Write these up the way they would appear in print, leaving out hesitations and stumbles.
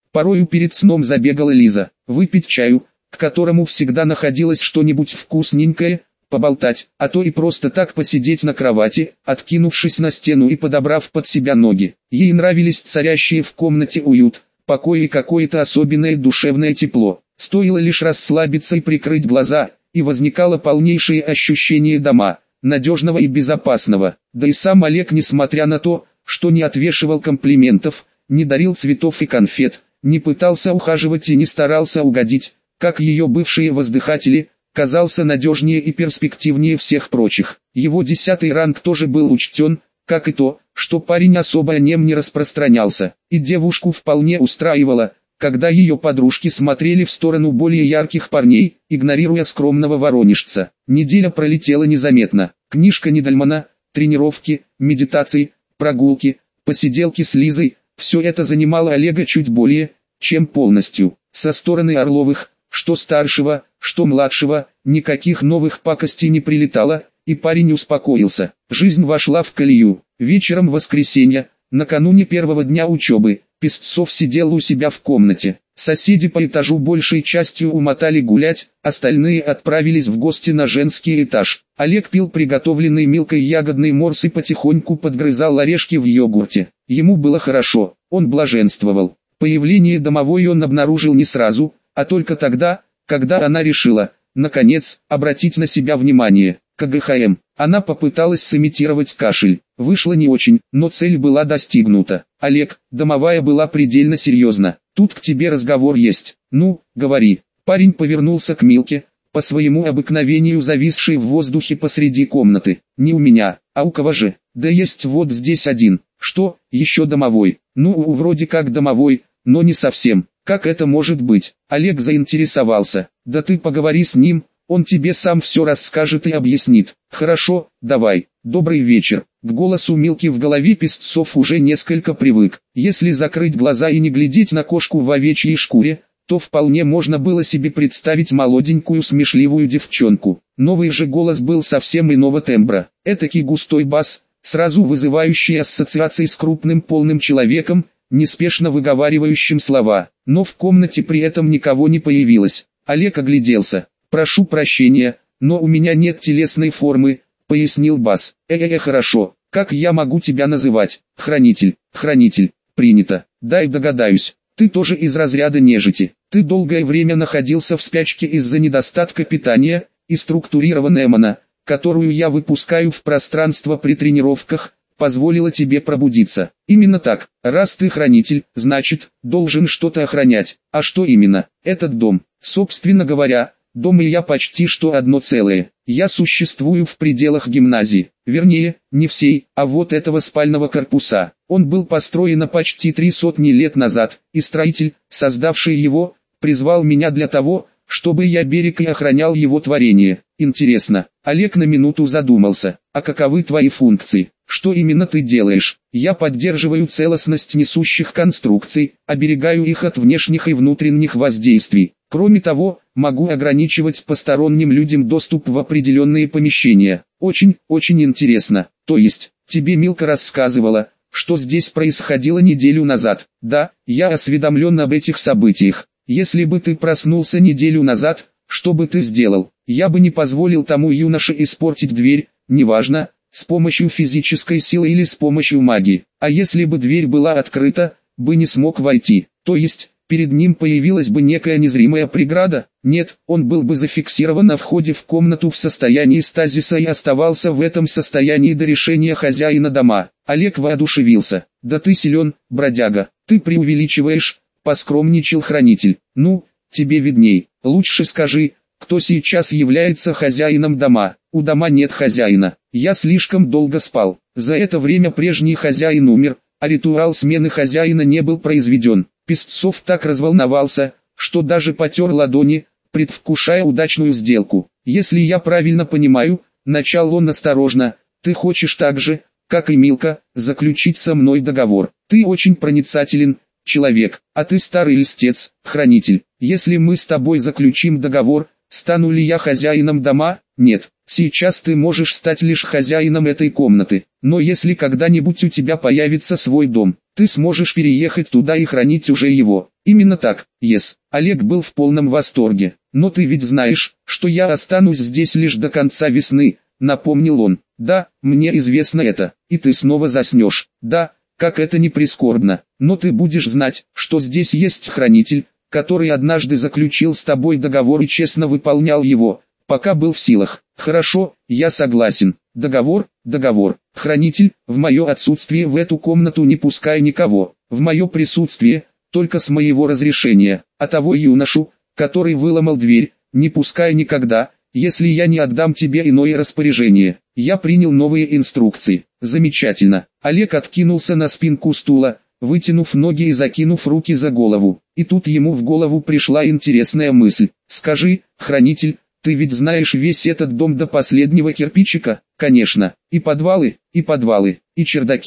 Порою перед сном забегала Лиза, выпить чаю, к которому всегда находилось что-нибудь вкусненькое, поболтать, а то и просто так посидеть на кровати, откинувшись на стену и подобрав под себя ноги. Ей нравились царящие в комнате уют, покой и какое-то особенное душевное тепло. Стоило лишь расслабиться и прикрыть глаза, и возникало полнейшее ощущение дома, надежного и безопасного. Да и сам Олег, несмотря на то, что не отвешивал комплиментов, не дарил цветов и конфет, не пытался ухаживать и не старался угодить, как ее бывшие воздыхатели, казался надежнее и перспективнее всех прочих. Его 10-й ранг тоже был учтен, как и то, что парень особо о нем не распространялся, и девушку вполне устраивало, когда ее подружки смотрели в сторону более ярких парней, игнорируя скромного воронежца. Неделя пролетела незаметно. Книжка Нидальмана, тренировки, медитации, прогулки, посиделки с Лизой – все это занимало Олега чуть более, чем полностью. Со стороны Орловых, что старшего, что младшего, никаких новых пакостей не прилетало, и парень успокоился. Жизнь вошла в колею. Вечером воскресенья, накануне первого дня учебы, Песцов сидел у себя в комнате. Соседи по этажу большей частью умотали гулять, остальные отправились в гости на женский этаж. Олег пил приготовленный Милкой ягодный морс и потихоньку подгрызал орешки в йогурте. Ему было хорошо, он блаженствовал. Появление домовой он обнаружил не сразу, а только тогда, когда она решила, наконец, обратить на себя внимание. КГХМ. Она попыталась сымитировать кашель. Вышло не очень, но цель была достигнута. Олег, домовая была предельно серьезна. Тут к тебе разговор есть. Ну, говори. Парень повернулся к Милке, по своему обыкновению зависшей в воздухе посреди комнаты. Не у меня, а у кого же? Да есть вот здесь один. Что, еще домовой? Ну, вроде как домовой, но не совсем. Как это может быть? Олег заинтересовался. Да ты поговори с ним, он тебе сам все расскажет и объяснит. Хорошо, давай. Добрый вечер. К голосу Милки в голове Песцов уже несколько привык. Если закрыть глаза и не глядеть на кошку в овечьей шкуре, то вполне можно было себе представить молоденькую смешливую девчонку. Новый же голос был совсем иного тембра. Этакий густой бас, сразу вызывающий ассоциации с крупным полным человеком, неспешно выговаривающим слова. Но в комнате при этом никого не появилось. Олег огляделся. «Прошу прощения, но у меня нет телесной формы», — пояснил бас. Хорошо, как я могу тебя называть? Хранитель, хранитель, принято. Дай догадаюсь, ты тоже из разряда нежити. Ты долгое время находился в спячке из-за недостатка питания, и структурированная мана, которую я выпускаю в пространство при тренировках, позволила тебе пробудиться. Именно так, раз ты хранитель, значит, должен что-то охранять. А что именно? Этот дом, собственно говоря, дом и я почти что одно целое. Я существую в пределах гимназии, вернее, не всей, а вот этого спального корпуса. Он был построен почти 300 лет назад, и строитель, создавший его, призвал меня для того, чтобы я берег и охранял его творение. Интересно. Олег на минуту задумался. А каковы твои функции? Что именно ты делаешь? Я поддерживаю целостность несущих конструкций, оберегаю их от внешних и внутренних воздействий. Кроме того, могу ограничивать посторонним людям доступ в определенные помещения. Очень, очень интересно. То есть, тебе Милка рассказывала, что здесь происходило неделю назад. Да, я осведомлен об этих событиях. Если бы ты проснулся неделю назад, что бы ты сделал? Я бы не позволил тому юноше испортить дверь, неважно, с помощью физической силы или с помощью магии. А если бы дверь была открыта, бы не смог войти. То есть, перед ним появилась бы некая незримая преграда? Нет, он был бы зафиксирован на входе в комнату в состоянии стазиса и оставался в этом состоянии до решения хозяина дома. Олег воодушевился. Да ты силен, бродяга, ты преувеличиваешь, поскромничал хранитель. Ну, тебе видней. Лучше скажи, кто сейчас является хозяином дома. У дома нет хозяина. Я слишком долго спал. За это время прежний хозяин умер, а ритуал смены хозяина не был произведен. Песцов так разволновался, что даже потер ладони, предвкушая удачную сделку. Если я правильно понимаю, начал он осторожно, ты хочешь так же, как и Милка, заключить со мной договор. Ты очень проницателен, человек, а ты старый льстец, хранитель. Если мы с тобой заключим договор, стану ли я хозяином дома? Нет. Сейчас ты можешь стать лишь хозяином этой комнаты. Но если когда-нибудь у тебя появится свой дом, ты сможешь переехать туда и хранить уже его. Именно так, Олег был в полном восторге. Но ты ведь знаешь, что я останусь здесь лишь до конца весны, напомнил он. Да, мне известно это. И ты снова заснешь. Да, как это ни прискорбно. Но ты будешь знать, что здесь есть хранитель, который однажды заключил с тобой договор и честно выполнял его, пока был в силах. Хорошо, я согласен. Договор. Хранитель, в мое отсутствие в эту комнату не пускай никого. В мое присутствие, только с моего разрешения. А того юношу, который выломал дверь, не пускай никогда, если я не отдам тебе иное распоряжение. Я принял новые инструкции. Замечательно. Олег откинулся на спинку стула, вытянув ноги и закинув руки за голову. И тут ему в голову пришла интересная мысль. Скажи, хранитель, ты ведь знаешь весь этот дом до последнего кирпичика? Конечно. И подвалы, и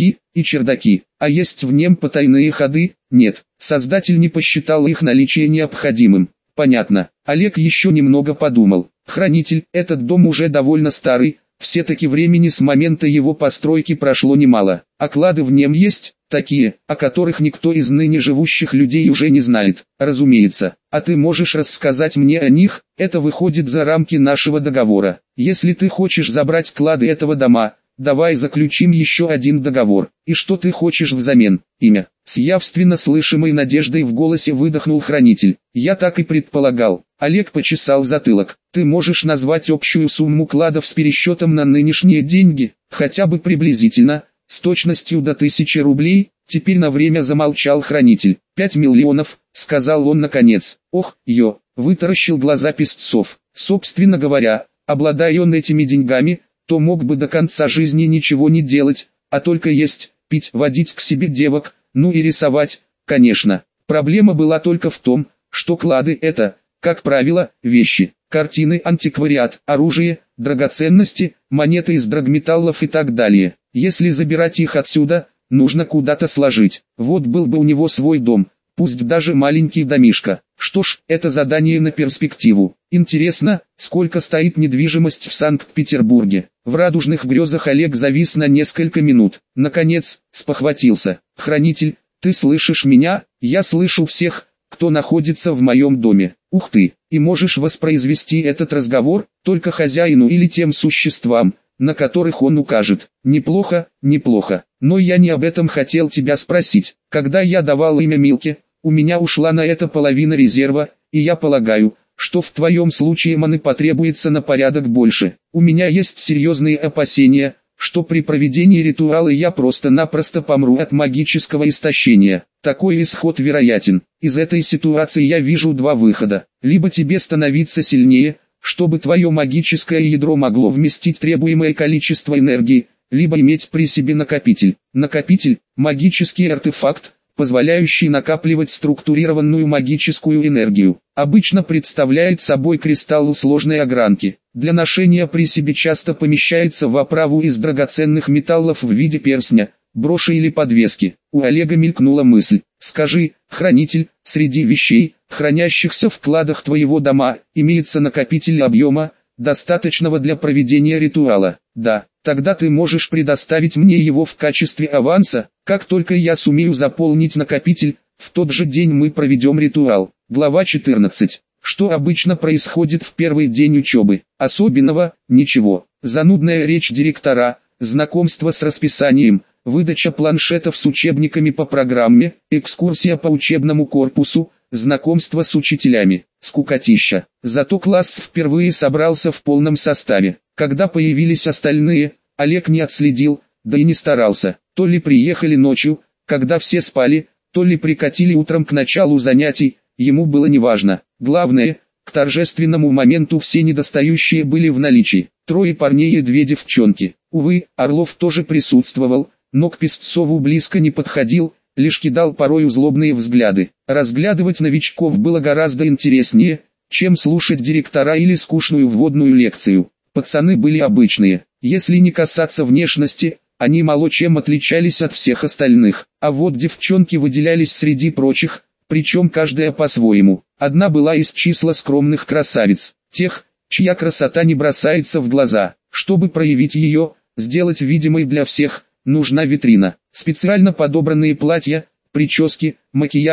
чердаки. А есть в нем потайные ходы? Нет. Создатель не посчитал их наличие необходимым. Понятно. Олег еще немного подумал. Хранитель, этот дом уже довольно старый, все-таки времени с момента его постройки прошло немало. А клады в нем есть, такие, о которых никто из ныне живущих людей уже не знает, разумеется. А ты можешь рассказать мне о них? Это выходит за рамки нашего договора. Если ты хочешь забрать клады этого дома, давай заключим еще один договор. И что ты хочешь взамен? Имя. С явственно слышимой надеждой в голосе выдохнул хранитель. Я так и предполагал. Олег почесал затылок. Ты можешь назвать общую сумму кладов с пересчетом на нынешние деньги, хотя бы приблизительно, с точностью до 1000 рублей? Теперь на время замолчал хранитель. 5 миллионов, сказал он наконец. Ох, вытаращил глаза Песцов. Собственно говоря, обладая он этими деньгами, то мог бы до конца жизни ничего не делать, а только есть, пить, водить к себе девок, ну и рисовать, конечно. Проблема была только в том, что клады это, как правило, вещи, картины, антиквариат, оружие, драгоценности, монеты из драгметаллов и так далее. Если забирать их отсюда, нужно куда-то сложить. Вот был бы у него свой дом, пусть даже маленький домишко. Что ж, это задание на перспективу. Интересно, сколько стоит недвижимость в Санкт-Петербурге? В радужных грезах Олег завис на несколько минут. Наконец, спохватился. Хранитель, ты слышишь меня? Я слышу всех, кто находится в моем доме. Ух ты, и можешь воспроизвести этот разговор, только хозяину или тем существам, на которых он укажет. Неплохо. Но я не об этом хотел тебя спросить. Когда я давал имя Милке, у меня ушла на это половина резерва, и я полагаю, что в твоем случае маны потребуется на порядок больше. У меня есть серьезные опасения, что при проведении ритуала я просто-напросто помру от магического истощения. Такой исход вероятен. Из этой ситуации я вижу два выхода. Либо тебе становиться сильнее, чтобы твое магическое ядро могло вместить требуемое количество энергии, либо иметь при себе накопитель. Накопитель – магический артефакт, позволяющий накапливать структурированную магическую энергию. Обычно представляет собой кристалл сложной огранки. Для ношения при себе часто помещается в оправу из драгоценных металлов в виде перстня, броши или подвески. У Олега мелькнула мысль. Скажи, хранитель, среди вещей, хранящихся в кладах твоего дома, имеется накопитель объема, достаточного для проведения ритуала? Да. Тогда ты можешь предоставить мне его в качестве аванса, как только я сумею заполнить накопитель, в тот же день мы проведем ритуал. Глава 14. Что обычно происходит в первый день учебы? Особенного, ничего. Занудная речь директора, знакомство с расписанием, выдача планшетов с учебниками по программе, экскурсия по учебному корпусу, знакомство с учителями. Скукотища. Зато класс впервые собрался в полном составе. Когда появились остальные, Олег не отследил, да и не старался. То ли приехали ночью, когда все спали, то ли прикатили утром к началу занятий, ему было неважно. Главное, к торжественному моменту все недостающие были в наличии. 3 парней и 2 девчонки. Увы, Орлов тоже присутствовал, но к Песцову близко не подходил, лишь кидал порою злобные взгляды. Разглядывать новичков было гораздо интереснее, чем слушать директора или скучную вводную лекцию. Пацаны были обычные, если не касаться внешности, они мало чем отличались от всех остальных. А вот девчонки выделялись среди прочих, причем каждая по-своему. Одна была из числа скромных красавиц, тех, чья красота не бросается в глаза. Чтобы проявить ее, сделать видимой для всех, нужна витрина. Специально подобранные платья, прически, макияж,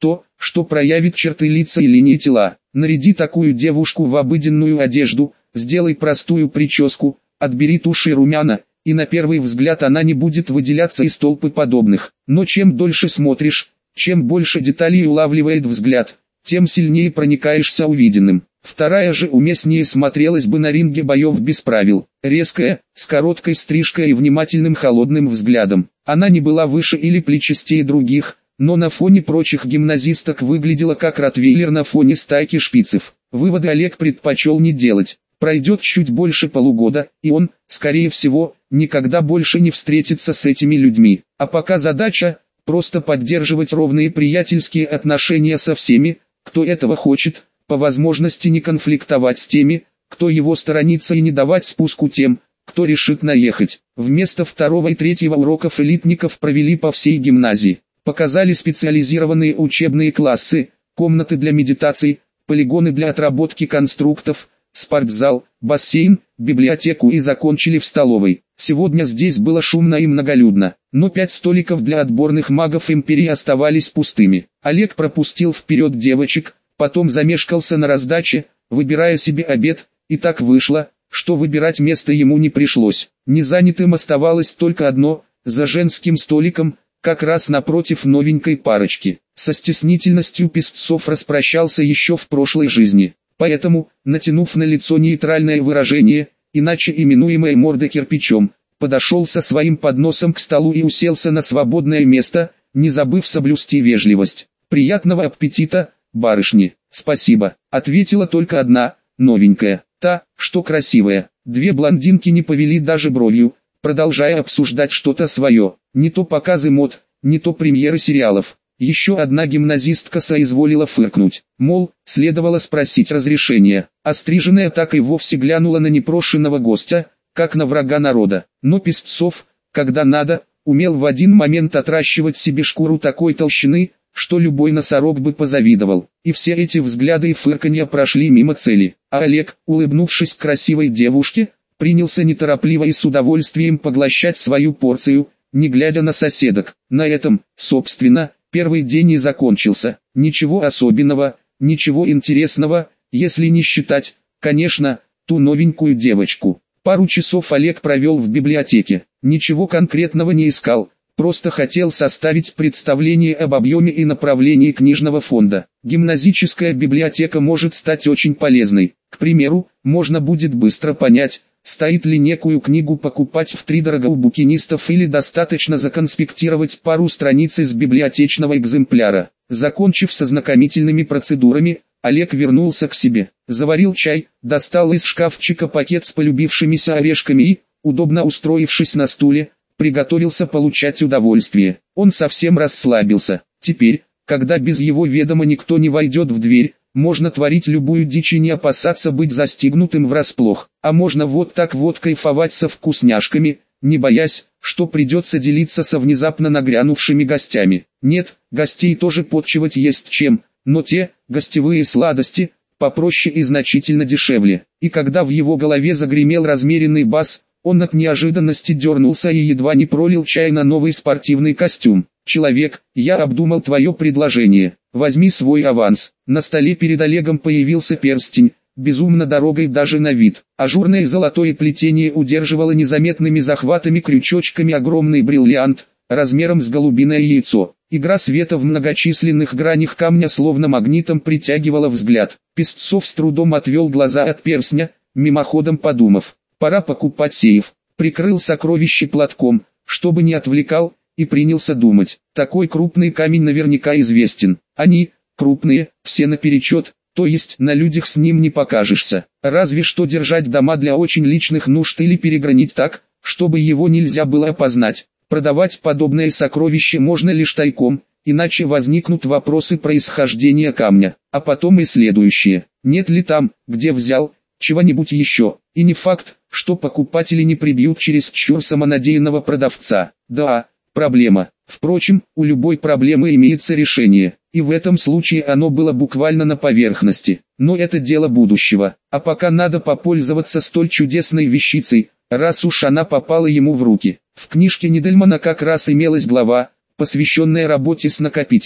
то, что проявит черты лица и линии тела. Наряди такую девушку в обыденную одежду, сделай простую прическу, отбери тушь и румяна, и на первый взгляд она не будет выделяться из толпы подобных. Но чем дольше смотришь, чем больше деталей улавливает взгляд, тем сильнее проникаешься увиденным. Вторая же уместнее смотрелась бы на ринге боев без правил. Резкая, с короткой стрижкой и внимательным холодным взглядом. Она не была выше или плечистее других, но на фоне прочих гимназисток выглядела как ротвейлер на фоне стайки шпицев. Выводы Олег предпочел не делать. Пройдет чуть больше полугода, и он, скорее всего, никогда больше не встретится с этими людьми. А пока задача – просто поддерживать ровные приятельские отношения со всеми, кто этого хочет, по возможности не конфликтовать с теми, кто его сторонится, и не давать спуску тем, кто решит наехать. Вместо второго и третьего уроков элитников провели по всей гимназии. Показали специализированные учебные классы, комнаты для медитаций, полигоны для отработки конструктов, спортзал, бассейн, библиотеку и закончили в столовой. Сегодня здесь было шумно и многолюдно, но 5 столиков для отборных магов Империи оставались пустыми. Олег пропустил вперед девочек, потом замешкался на раздаче, выбирая себе обед, и так вышло, что выбирать место ему не пришлось. Незанятым оставалось только одно, за женским столиком, как раз напротив новенькой парочки. Со стеснительностью Песцов распрощался еще в прошлой жизни. Поэтому, натянув на лицо нейтральное выражение, иначе именуемое мордой кирпичом, подошел со своим подносом к столу и уселся на свободное место, не забыв соблюсти вежливость. «Приятного аппетита, барышни!» «Спасибо», — ответила только одна, новенькая, та, что красивая. Две блондинки не повели даже бровью, продолжая обсуждать что-то свое. Не то показы мод, не то премьеры сериалов. Еще одна гимназистка соизволила фыркнуть, мол, следовало спросить разрешения. Остриженная так и вовсе глянула на непрошенного гостя, как на врага народа. Но Песцов, когда надо, умел в один момент отращивать себе шкуру такой толщины, что любой носорог бы позавидовал. И все эти взгляды и фырканья прошли мимо цели. А Олег, улыбнувшись красивой девушке, принялся неторопливо и с удовольствием поглощать свою порцию, не глядя на соседок. На этом, собственно, первый день и закончился. Ничего особенного, ничего интересного, если не считать, конечно, ту новенькую девочку. Пару часов Олег провел в библиотеке. Ничего конкретного не искал, просто хотел составить представление об объеме и направлении книжного фонда. Гимназическая библиотека может стать очень полезной. К примеру, можно будет быстро понять, стоит ли некую книгу покупать втридорога у букинистов или достаточно законспектировать пару страниц из библиотечного экземпляра. Закончив со знакомительными процедурами, Олег вернулся к себе, заварил чай, достал из шкафчика пакет с полюбившимися орешками и, удобно устроившись на стуле, приготовился получать удовольствие. Он совсем расслабился. Теперь, когда без его ведома никто не войдет в дверь, можно творить любую дичь и не опасаться быть застигнутым врасплох. А можно вот так вот кайфовать со вкусняшками, не боясь, что придется делиться со внезапно нагрянувшими гостями. Нет, гостей тоже подчивать есть чем, но те, гостевые сладости, попроще и значительно дешевле. И когда в его голове загремел размеренный бас, он от неожиданности дернулся и едва не пролил чай на новый спортивный костюм. «Человек, я обдумал твое предложение, возьми свой аванс». На столе перед Олегом появился перстень, безумно дорогой даже на вид. Ажурное золотое плетение удерживало незаметными захватами крючочками огромный бриллиант, размером с голубиное яйцо. Игра света в многочисленных гранях камня словно магнитом притягивала взгляд. Песцов с трудом отвел глаза от перстня, мимоходом подумав, пора покупать сейф. Прикрыл сокровище платком, чтобы не отвлекал, и принялся думать. Такой крупный камень наверняка известен. Они, крупные, все наперечет, то есть на людях с ним не покажешься. Разве что держать дома для очень личных нужд или перегранить так, чтобы его нельзя было опознать. Продавать подобное сокровище можно лишь тайком, иначе возникнут вопросы происхождения камня. А потом и следующее. Нет ли там, где взял, чего-нибудь еще. И не факт, что покупатели не прибьют чересчур самонадеянного продавца. Да, проблема. Впрочем, у любой проблемы имеется решение, и в этом случае оно было буквально на поверхности. Но это дело будущего, а пока надо попользоваться столь чудесной вещицей, раз уж она попала ему в руки. В книжке Нидельмана как раз имелась глава, посвященная работе с накопителями.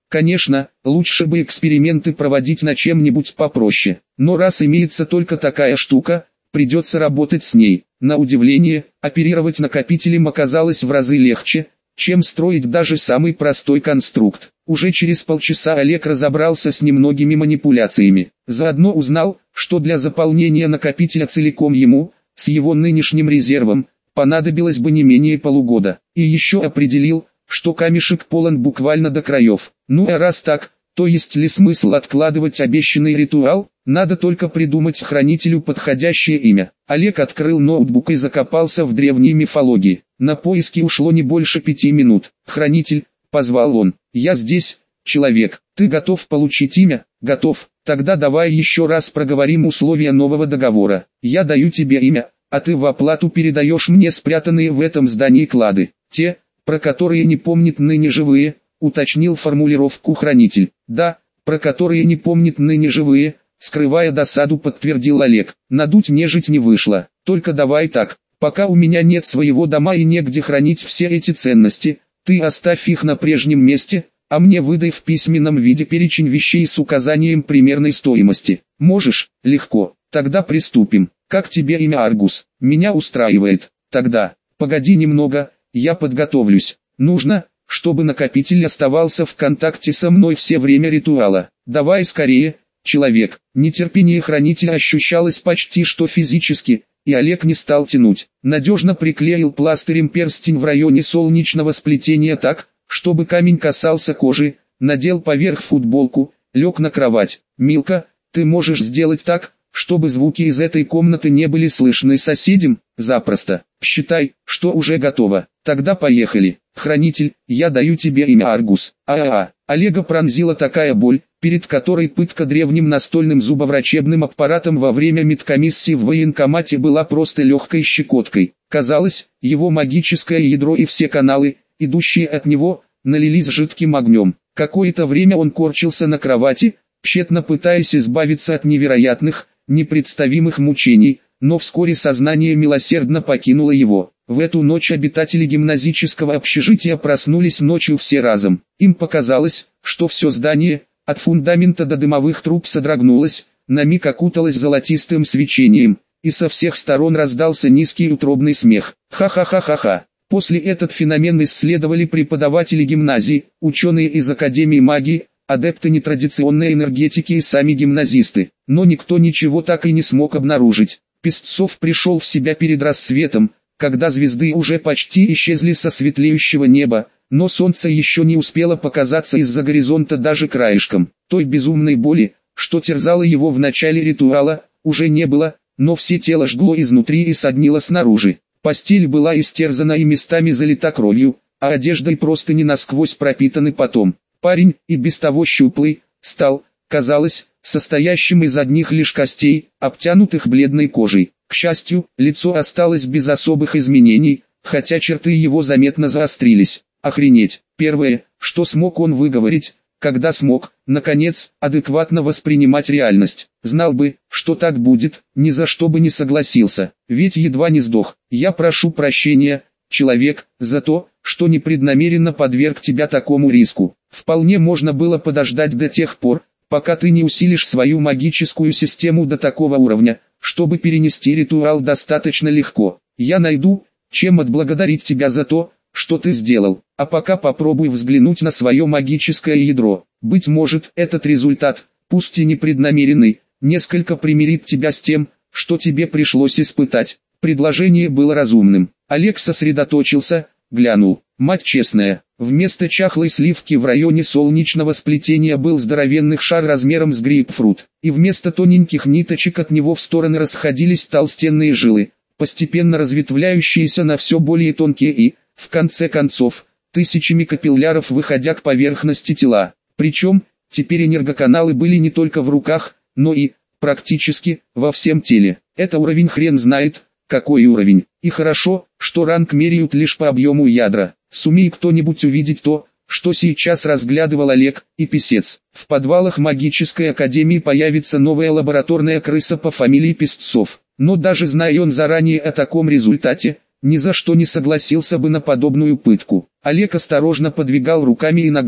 Конечно, лучше бы эксперименты проводить на чем-нибудь попроще, но раз имеется только такая штука, придется работать с ней. На удивление, оперировать накопителем оказалось в разы легче, чем строить даже самый простой конструкт. Уже через полчаса Олег разобрался с немногими манипуляциями. Заодно узнал, что для заполнения накопителя целиком ему, с его нынешним резервом, понадобилось бы не менее полугода. И еще определил, что камешек полон буквально до краев. Ну а раз так, то есть ли смысл откладывать обещанный ритуал? Надо только придумать хранителю подходящее имя. Олег открыл ноутбук и закопался в древней мифологии. На поиски ушло не больше 5 минут. «Хранитель», — позвал он, — «я здесь, человек. Ты готов получить имя?» «Готов. Тогда давай еще раз проговорим условия нового договора. Я даю тебе имя, а ты в оплату передаешь мне спрятанные в этом здании клады. Те, про которые не помнит ныне живые», — уточнил формулировку хранитель. «Да, про которые не помнит ныне живые», — скрывая досаду, подтвердил Олег. «Надуть нежить не вышло. Только давай так, пока у меня нет своего дома и негде хранить все эти ценности, ты оставь их на прежнем месте, а мне выдай в письменном виде перечень вещей с указанием примерной стоимости. Можешь?» «Легко. Тогда приступим. Как тебе имя Аргус?» «Меня устраивает. Тогда, погоди немного, я подготовлюсь. Нужно, чтобы накопитель оставался в контакте со мной все время ритуала. Давай скорее, человек». Нетерпение хранителя ощущалось почти что физически, и Олег не стал тянуть. Надежно приклеил пластырем перстень в районе солнечного сплетения так, чтобы камень касался кожи, надел поверх футболку, лег на кровать. «Милка, ты можешь сделать так, чтобы звуки из этой комнаты не были слышны соседям?» «Запросто. Считай, что уже готово. Тогда поехали. Хранитель, я даю тебе имя Аргус». Олега пронзила такая боль, перед которой пытка древним настольным зубоврачебным аппаратом во время медкомиссии в военкомате была просто легкой щекоткой. Казалось, его магическое ядро и все каналы, идущие от него, налились жидким огнем. Какое-то время он корчился на кровати, тщетно пытаясь избавиться от невероятных, непредставимых мучений, но вскоре сознание милосердно покинуло его. В эту ночь обитатели гимназического общежития проснулись ночью все разом. Им показалось, что все здание, от фундамента до дымовых труб содрогнулось, на миг окуталось золотистым свечением, и со всех сторон раздался низкий утробный смех. Ха-ха-ха-ха-ха. После этот феномен исследовали преподаватели гимназии, ученые из Академии магии, адепты нетрадиционной энергетики и сами гимназисты. Но никто ничего так и не смог обнаружить. Песцов пришел в себя перед рассветом, когда звезды уже почти исчезли со светлеющего неба, но солнце еще не успело показаться из-за горизонта даже краешком. Той безумной боли, что терзало его в начале ритуала, уже не было, но все тело жгло изнутри и соднило снаружи. Постель была истерзана и местами залита кровью, а одежда и простыни насквозь пропитаны потом. Парень, и без того щуплый, стал, казалось, состоящим из одних лишь костей, обтянутых бледной кожей. К счастью, лицо осталось без особых изменений, хотя черты его заметно заострились. Охренеть. Первое, что смог он выговорить, когда смог, наконец, адекватно воспринимать реальность. Знал бы, что так будет, ни за что бы не согласился, ведь едва не сдох. «Я прошу прощения, человек, за то, что непреднамеренно подверг тебя такому риску. Вполне можно было подождать до тех пор, пока ты не усилишь свою магическую систему до такого уровня, чтобы перенести ритуал достаточно легко. Я найду, чем отблагодарить тебя за то, что ты сделал, а пока попробуй взглянуть на свое магическое ядро. Быть может, этот результат, пусть и непреднамеренный, несколько примирит тебя с тем, что тебе пришлось испытать». Предложение было разумным. Олег сосредоточился, глянул. Мать честная, вместо чахлой сливки в районе солнечного сплетения был здоровенный шар размером с грейпфрут, и вместо тоненьких ниточек от него в стороны расходились толстенные жилы, постепенно разветвляющиеся на все более тонкие и, в конце концов, тысячами капилляров выходя к поверхности тела. Причем, теперь энергоканалы были не только в руках, но и, практически, во всем теле. Это уровень хрен знает, какой уровень. И хорошо, что ранг меряют лишь по объему ядра. Сумей кто-нибудь увидеть то, что сейчас разглядывал Олег, и писец. В подвалах магической академии появится новая лабораторная крыса по фамилии Песцов. Но даже зная он заранее о таком результате, ни за что не согласился бы на подобную пытку. Олег осторожно подвигал руками и ногами.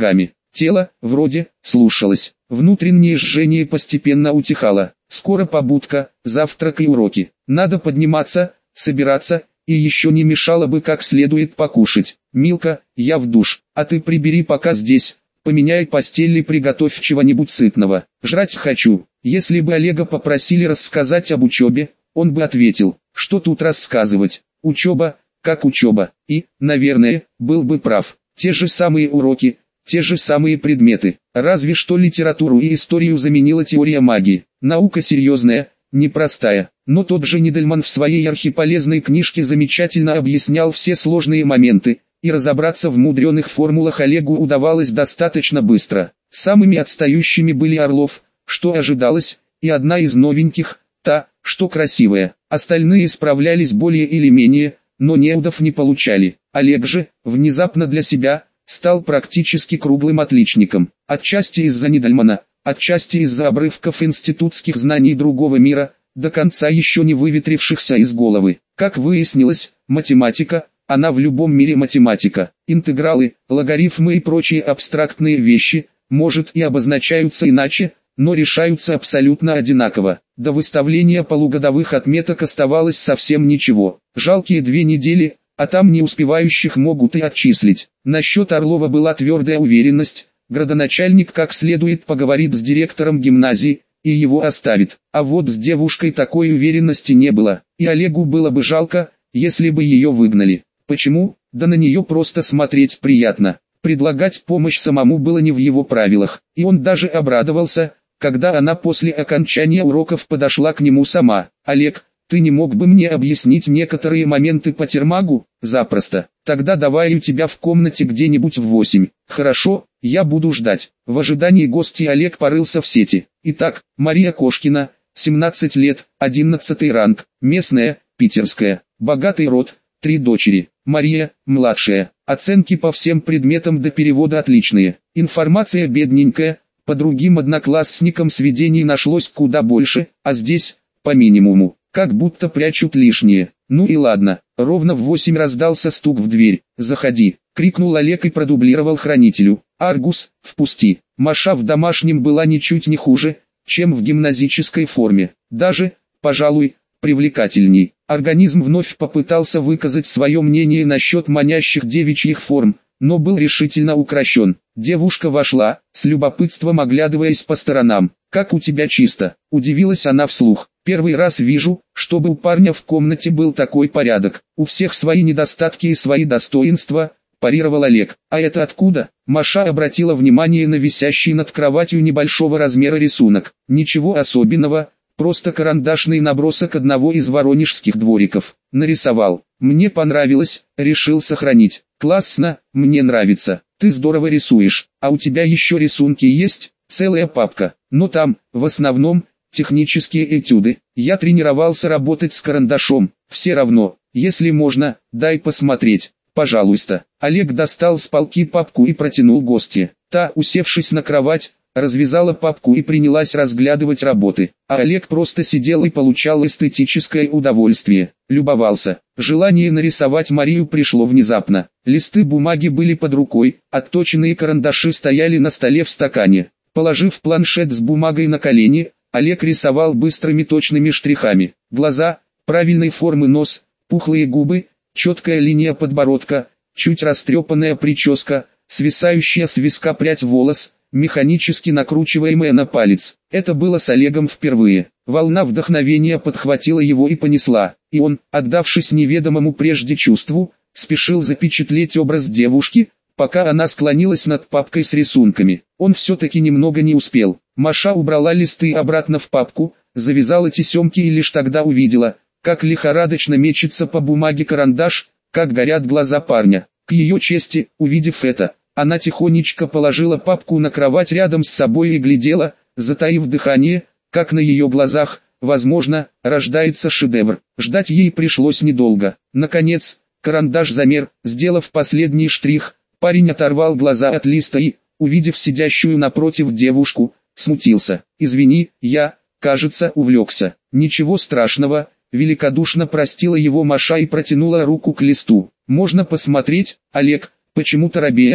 Тело, вроде, слушалось. Внутреннее жжение постепенно утихало. Скоро побудка, завтрак и уроки. Надо подниматься, собираться, и еще не мешало бы как следует покушать. Милка, я в душ, а ты прибери пока здесь. Поменяй постель и приготовь чего-нибудь сытного. Жрать хочу. Если бы Олега попросили рассказать об учебе, он бы ответил, что тут рассказывать. Учеба, как учеба. И, наверное, был бы прав. Те же самые уроки, те же самые предметы. Разве что литературу и историю заменила теория магии. Наука серьезная, непростая. Но тот же Нидельман в своей архиполезной книжке замечательно объяснял все сложные моменты, и разобраться в мудреных формулах Олегу удавалось достаточно быстро. Самыми отстающими были Орлов, что ожидалось, и одна из новеньких, та, что красивая. Остальные справлялись более или менее, но неудов не получали. Олег же, внезапно для себя, стал практически круглым отличником. Отчасти из-за Нидельмана, отчасти из-за обрывков институтских знаний другого мира, до конца еще не выветрившихся из головы. Как выяснилось, математика, она в любом мире математика. Интегралы, логарифмы и прочие абстрактные вещи, может и обозначаются иначе, но решаются абсолютно одинаково. До выставления полугодовых отметок оставалось совсем ничего. Жалкие 2 недели, а там не успевающих могут и отчислить. Насчет Орлова была твердая уверенность, градоначальник как следует поговорит с директором гимназии, и его оставит. А вот с девушкой такой уверенности не было, и Олегу было бы жалко, если бы ее выгнали. Почему? Да на нее просто смотреть приятно. Предлагать помощь самому было не в его правилах, и он даже обрадовался, когда она после окончания уроков подошла к нему сама. «Олег, ты не мог бы мне объяснить некоторые моменты по термагу?» «Запросто. Тогда давай у тебя в комнате где-нибудь в 8. «Хорошо, я буду ждать». В ожидании гостей Олег порылся в сети. Итак, Мария Кошкина, 17 лет, 11 ранг, местная, питерская, богатый род, 3 дочери. Мария, младшая, оценки по всем предметам до перевода отличные. Информация бедненькая, по другим одноклассникам сведений нашлось куда больше, а здесь, по минимуму, как будто прячут лишнее. Ну и ладно, ровно в 8 раздался стук в дверь. «Заходи», — крикнул Олег и продублировал хранителю. «Аргус, впусти». Маша в домашнем была ничуть не хуже, чем в гимназической форме. Даже, пожалуй, привлекательней. Организм вновь попытался выказать свое мнение насчет манящих девичьих форм, но был решительно укрощен. Девушка вошла, с любопытством оглядываясь по сторонам. «Как у тебя чисто», — удивилась она вслух. «Первый раз вижу, чтобы у парня в комнате был такой порядок. У всех свои недостатки и свои достоинства», — парировал Олег. «А это откуда?» Маша обратила внимание на висящий над кроватью небольшого размера рисунок. «Ничего особенного, просто карандашный набросок одного из воронежских двориков. Нарисовал. Мне понравилось, решил сохранить. Классно, мне нравится. Ты здорово рисуешь. А у тебя еще рисунки есть?» «Целая папка. Но там, в основном, технические этюды. Я тренировался работать с карандашом. Все равно, если можно, дай посмотреть, пожалуйста». Олег достал с полки папку и протянул гостье. Та, усевшись на кровать, развязала папку и принялась разглядывать работы. А Олег просто сидел и получал эстетическое удовольствие. Любовался. Желание нарисовать Марию пришло внезапно. Листы бумаги были под рукой, отточенные карандаши стояли на столе в стакане. Положив планшет с бумагой на колени, Олег рисовал быстрыми точными штрихами. Глаза, правильной формы нос, пухлые губы, четкая линия подбородка, чуть растрепанная прическа, свисающая с виска прядь волос, механически накручиваемая на палец. Это было с Олегом впервые. Волна вдохновения подхватила его и понесла, и он, отдавшись неведомому прежде чувству, спешил запечатлеть образ девушки, пока она склонилась над папкой с рисунками. Он все-таки немного не успел. Маша убрала листы обратно в папку, завязала тесемки и лишь тогда увидела, как лихорадочно мечется по бумаге карандаш, как горят глаза парня. К ее чести, увидев это, она тихонечко положила папку на кровать рядом с собой и глядела, затаив дыхание, как на ее глазах, возможно, рождается шедевр. Ждать ей пришлось недолго. Наконец, карандаш замер, сделав последний штрих, парень оторвал глаза от листа и, увидев сидящую напротив девушку, смутился. «Извини, я, кажется, увлекся». «Ничего страшного», великодушно простила его Маша и протянула руку к листу. «Можно посмотреть?» Олег, почему-то робея,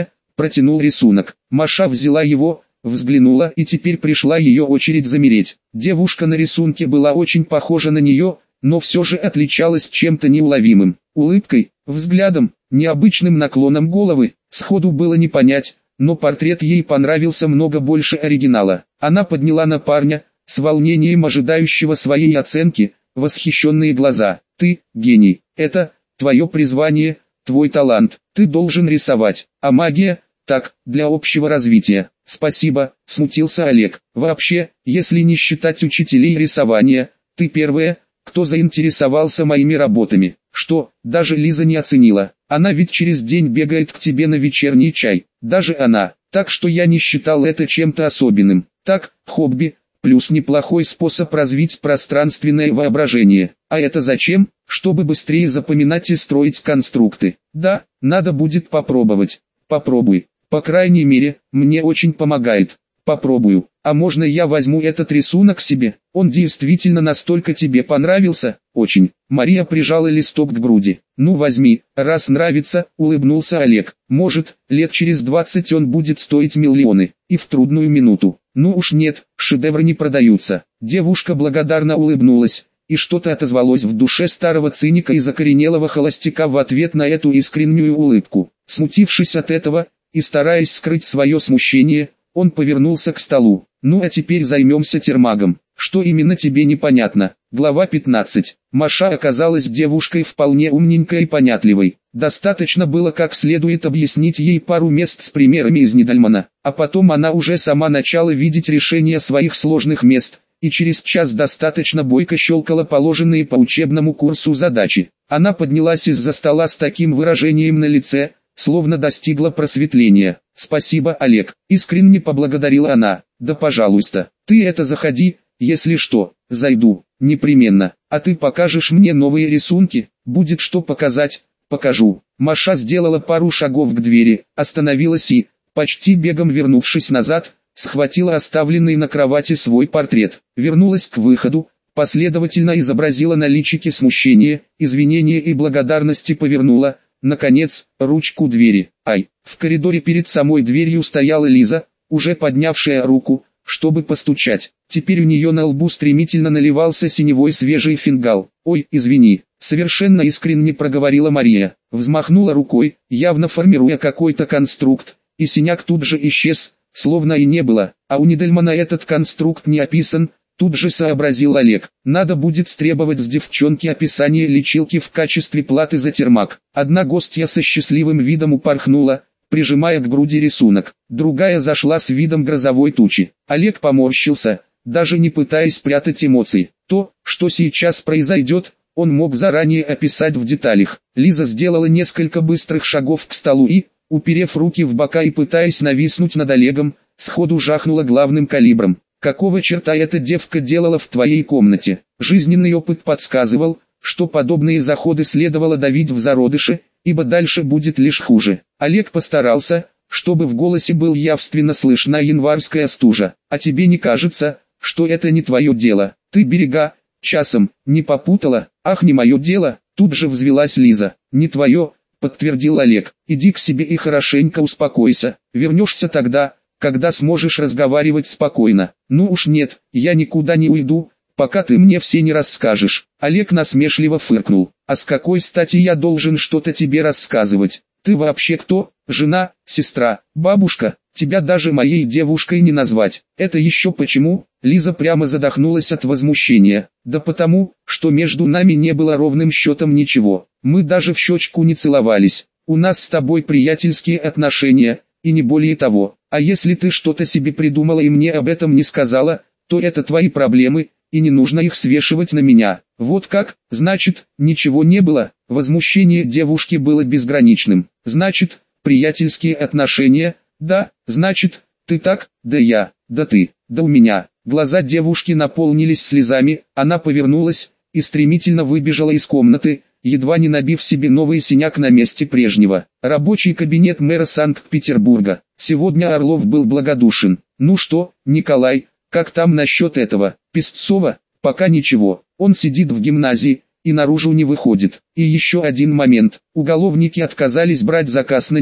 протянул рисунок. Маша взяла его, взглянула, и теперь пришла ее очередь замереть. Девушка на рисунке была очень похожа на нее, но все же отличалась чем-то неуловимым. Улыбкой, взглядом, необычным наклоном головы, сходу было не понять, но портрет ей понравился много больше оригинала. Она подняла на парня, с волнением ожидающего своей оценки, восхищенные глаза. «Ты, гений, это твое призвание, твой талант, ты должен рисовать, а магия, так, для общего развития». «Спасибо», — смутился Олег. «Вообще, если не считать учителей рисования, ты первая, кто заинтересовался моими работами». «Что, даже Лиза не оценила? Она ведь через день бегает к тебе на вечерний чай, даже она, так что я не считал это чем-то особенным. Так, хобби, плюс неплохой способ развить пространственное воображение. А это зачем? Чтобы быстрее запоминать и строить конструкты. Да, надо будет попробовать». «Попробуй. По крайней мере, мне очень помогает». «Попробую. А можно я возьму этот рисунок себе? Он действительно настолько тебе понравился?» «Очень». Мария прижала листок к груди. «Ну возьми, раз нравится», — улыбнулся Олег. «Может, лет через 20 он будет стоить миллионы, и в трудную минуту». «Ну уж нет, шедевры не продаются». Девушка благодарно улыбнулась, и что-то отозвалось в душе старого циника и закоренелого холостяка в ответ на эту искреннюю улыбку. Смутившись от этого, и стараясь скрыть свое смущение, он повернулся к столу. «Ну а теперь займемся термагом. Что именно тебе непонятно?» Глава 15. Маша оказалась девушкой вполне умненькой и понятливой. Достаточно было как следует объяснить ей пару мест с примерами из Нидальмана, а потом она уже сама начала видеть решение своих сложных мест, и через час достаточно бойко щелкала положенные по учебному курсу задачи. Она поднялась из-за стола с таким выражением на лице, словно достигла просветления. «Спасибо, Олег», — искренне поблагодарила она. «Да пожалуйста, ты это заходи, если что». «Зайду, непременно. А ты покажешь мне новые рисунки?» «Будет что показать, покажу». Маша сделала пару шагов к двери, остановилась и, почти бегом вернувшись назад, схватила оставленный на кровати свой портрет. Вернулась к выходу, последовательно изобразила на личике смущение, извинение и благодарности, повернула, наконец, ручку двери. Ай! В коридоре перед самой дверью стояла Лиза, уже поднявшая руку, чтобы постучать. Теперь у нее на лбу стремительно наливался синевой свежий фингал. «Ой, извини», — совершенно искренне проговорила Мария. Взмахнула рукой, явно формируя какой-то конструкт, и синяк тут же исчез, словно и не было. А у Нидальмана этот конструкт не описан, тут же сообразил Олег. Надо будет стребовать с девчонки описание лечилки в качестве платы за термаг. Одна гостья со счастливым видом упорхнула, прижимая к груди рисунок. Другая зашла с видом грозовой тучи. Олег поморщился, даже не пытаясь прятать эмоции. То, что сейчас произойдет, он мог заранее описать в деталях. Лиза сделала несколько быстрых шагов к столу и, уперев руки в бока и пытаясь нависнуть над Олегом, сходу жахнула главным калибром. «Какого черта эта девка делала в твоей комнате?» Жизненный опыт подсказывал, что подобные заходы следовало давить в зародыше, ибо дальше будет лишь хуже. Олег постарался, чтобы в голосе был явственно слышна январская стужа. «А тебе не кажется, что это не твое дело? Ты берега, часом, не попутала?» «Ах, не мое дело», тут же взвилась Лиза. «Не твое», подтвердил Олег. «Иди к себе и хорошенько успокойся. Вернешься тогда, когда сможешь разговаривать спокойно». «Ну уж нет, я никуда не уйду, пока ты мне все не расскажешь». Олег насмешливо фыркнул. «А с какой стати я должен что-то тебе рассказывать? Ты вообще кто? Жена, сестра, бабушка? Тебя даже моей девушкой не назвать». «Это еще почему?» Лиза прямо задохнулась от возмущения. «Да потому, что между нами не было ровным счетом ничего. Мы даже в щечку не целовались. У нас с тобой приятельские отношения, и не более того. А если ты что-то себе придумала и мне об этом не сказала, то это твои проблемы, и не нужно их свешивать на меня». «Вот как, значит, ничего не было?» Возмущение девушки было безграничным. «Значит, приятельские отношения, да, значит, ты так, да я, да ты, да у меня». Глаза девушки наполнились слезами, она повернулась и стремительно выбежала из комнаты, едва не набив себе новый синяк на месте прежнего. Рабочий кабинет мэра Санкт-Петербурга. Сегодня Орлов был благодушен. «Ну что, Николай, как там насчет этого, Песцова?» «Пока ничего, он сидит в гимназии и наружу не выходит». И еще один момент, уголовники отказались брать заказ на него.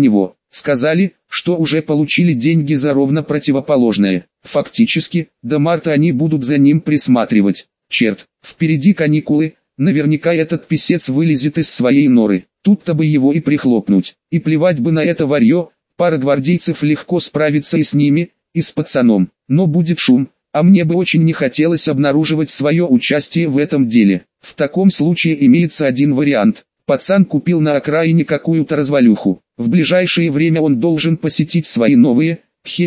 Сказали, что уже получили деньги за ровно противоположное. Фактически, до марта они будут за ним присматривать. Черт, впереди каникулы, наверняка этот писец вылезет из своей норы. Тут-то бы его и прихлопнуть. И плевать бы на это варьё, пара гвардейцев легко справится и с ними, и с пацаном. Но будет шум, а мне бы очень не хотелось обнаруживать свое участие в этом деле. В таком случае имеется один вариант. Пацан купил на окраине какую-то развалюху. В ближайшее время он должен посетить свои новые,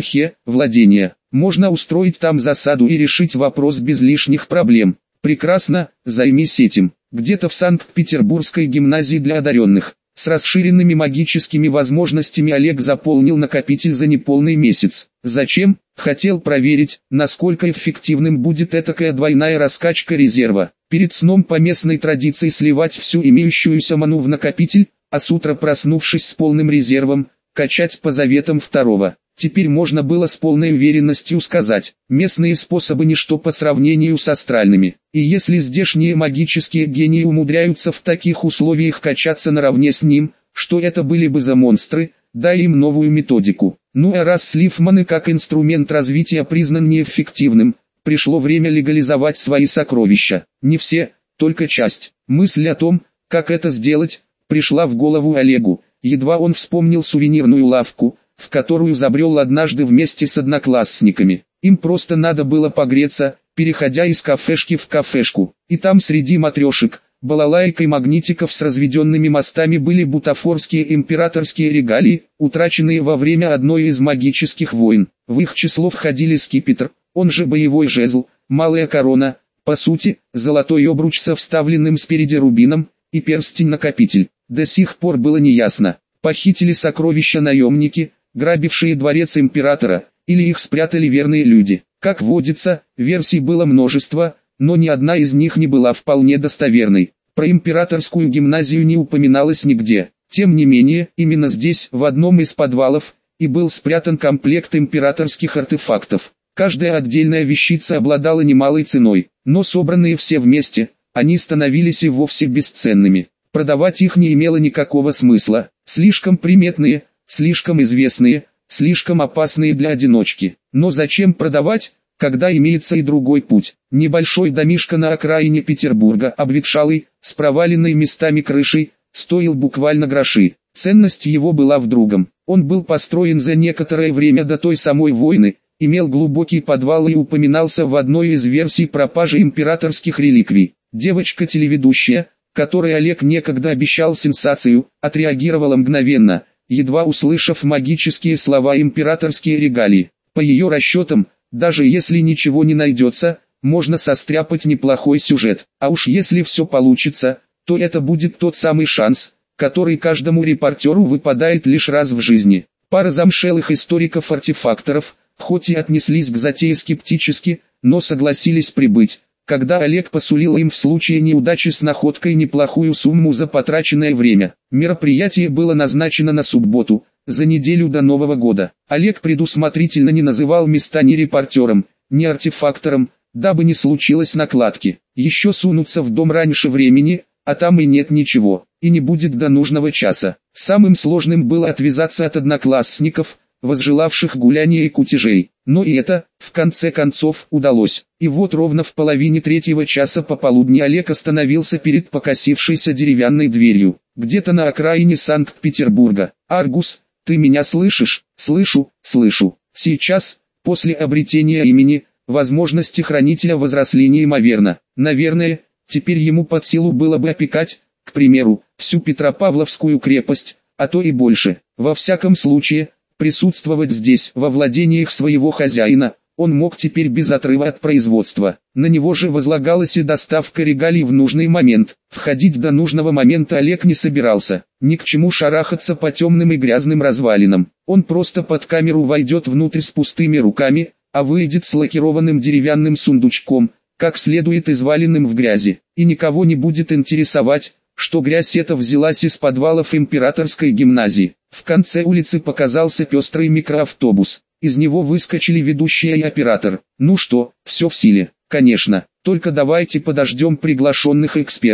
владения. Можно устроить там засаду и решить вопрос без лишних проблем. Прекрасно, займись этим. Где-то в Санкт-Петербургской гимназии для одаренных. С расширенными магическими возможностями Олег заполнил накопитель за неполный месяц. Зачем? Хотел проверить, насколько эффективным будет этакая двойная раскачка резерва. Перед сном по местной традиции сливать всю имеющуюся ману в накопитель, а с утра, проснувшись с полным резервом, качать по заветам второго. Теперь можно было с полной уверенностью сказать, местные способы ничто по сравнению с астральными. И если здешние магические гении умудряются в таких условиях качаться наравне с ним, что это были бы за монстры, дай им новую методику. Ну а раз слив маны как инструмент развития признан неэффективным, пришло время легализовать свои сокровища. Не все, только часть. Мысль о том, как это сделать, пришла в голову Олегу, едва он вспомнил сувенирную лавку, в которую забрел однажды вместе с одноклассниками. Им просто надо было погреться, переходя из кафешки в кафешку. И там среди матрешек, балалаек и магнитиков с разведенными мостами были бутафорские императорские регалии, утраченные во время одной из магических войн. В их число входили скипетр, он же боевой жезл, малая корона, по сути, золотой обруч со вставленным спереди рубином, и перстень-накопитель. До сих пор было неясно, похитили сокровища наемники, грабившие дворец императора, или их спрятали верные люди. Как водится, версий было множество, но ни одна из них не была вполне достоверной. Про императорскую гимназию не упоминалось нигде. Тем не менее, именно здесь, в одном из подвалов, и был спрятан комплект императорских артефактов. Каждая отдельная вещица обладала немалой ценой, но собранные все вместе, они становились и вовсе бесценными. Продавать их не имело никакого смысла, слишком приметные, слишком известные, слишком опасные для одиночки. Но зачем продавать, когда имеется и другой путь? Небольшой домишко на окраине Петербурга, обветшалый, с проваленной местами крышей, стоил буквально гроши. Ценность его была в другом. Он был построен за некоторое время до той самой войны, имел глубокий подвал и упоминался в одной из версий пропажи императорских реликвий. Девочка-телеведущая, которой Олег некогда обещал сенсацию, отреагировала мгновенно, едва услышав магические слова «императорские регалии». По ее расчетам, даже если ничего не найдется, можно состряпать неплохой сюжет. А уж если все получится, то это будет тот самый шанс, который каждому репортеру выпадает лишь раз в жизни. Пара замшелых историков-артефакторов, хоть и отнеслись к затее скептически, но согласились прибыть, когда Олег посулил им в случае неудачи с находкой неплохую сумму за потраченное время. Мероприятие было назначено на субботу, за неделю до Нового года. Олег предусмотрительно не называл места ни репортерам, ни артефакторам, дабы не случилось накладки. Еще сунуться в дом раньше времени, а там и нет ничего, и не будет до нужного часа. Самым сложным было отвязаться от одноклассников, возжелавших гуляния и кутежей. Но и это, в конце концов, удалось. И вот ровно в половине третьего часа пополудни Олег остановился перед покосившейся деревянной дверью. Где-то на окраине Санкт-Петербурга. «Аргус, ты меня слышишь?» «Слышу, слышу». Сейчас, после обретения имени, возможности хранителя возросли неимоверно. Наверное, теперь ему под силу было бы опекать, к примеру, всю Петропавловскую крепость, а то и больше. Во всяком случае, присутствовать здесь, во владениях своего хозяина, он мог теперь без отрыва от производства. На него же возлагалась и доставка регалий в нужный момент. Входить до нужного момента Олег не собирался. Ни к чему шарахаться по темным и грязным развалинам. Он просто под камеру войдет внутрь с пустыми руками, а выйдет с лакированным деревянным сундучком, как следует изваленным в грязи. И никого не будет интересовать, что грязь эта взялась из подвалов императорской гимназии. В конце улицы показался пестрый микроавтобус. Из него выскочили ведущая и оператор. «Ну что, все в силе?» «Конечно, только давайте подождем приглашенных экспертов».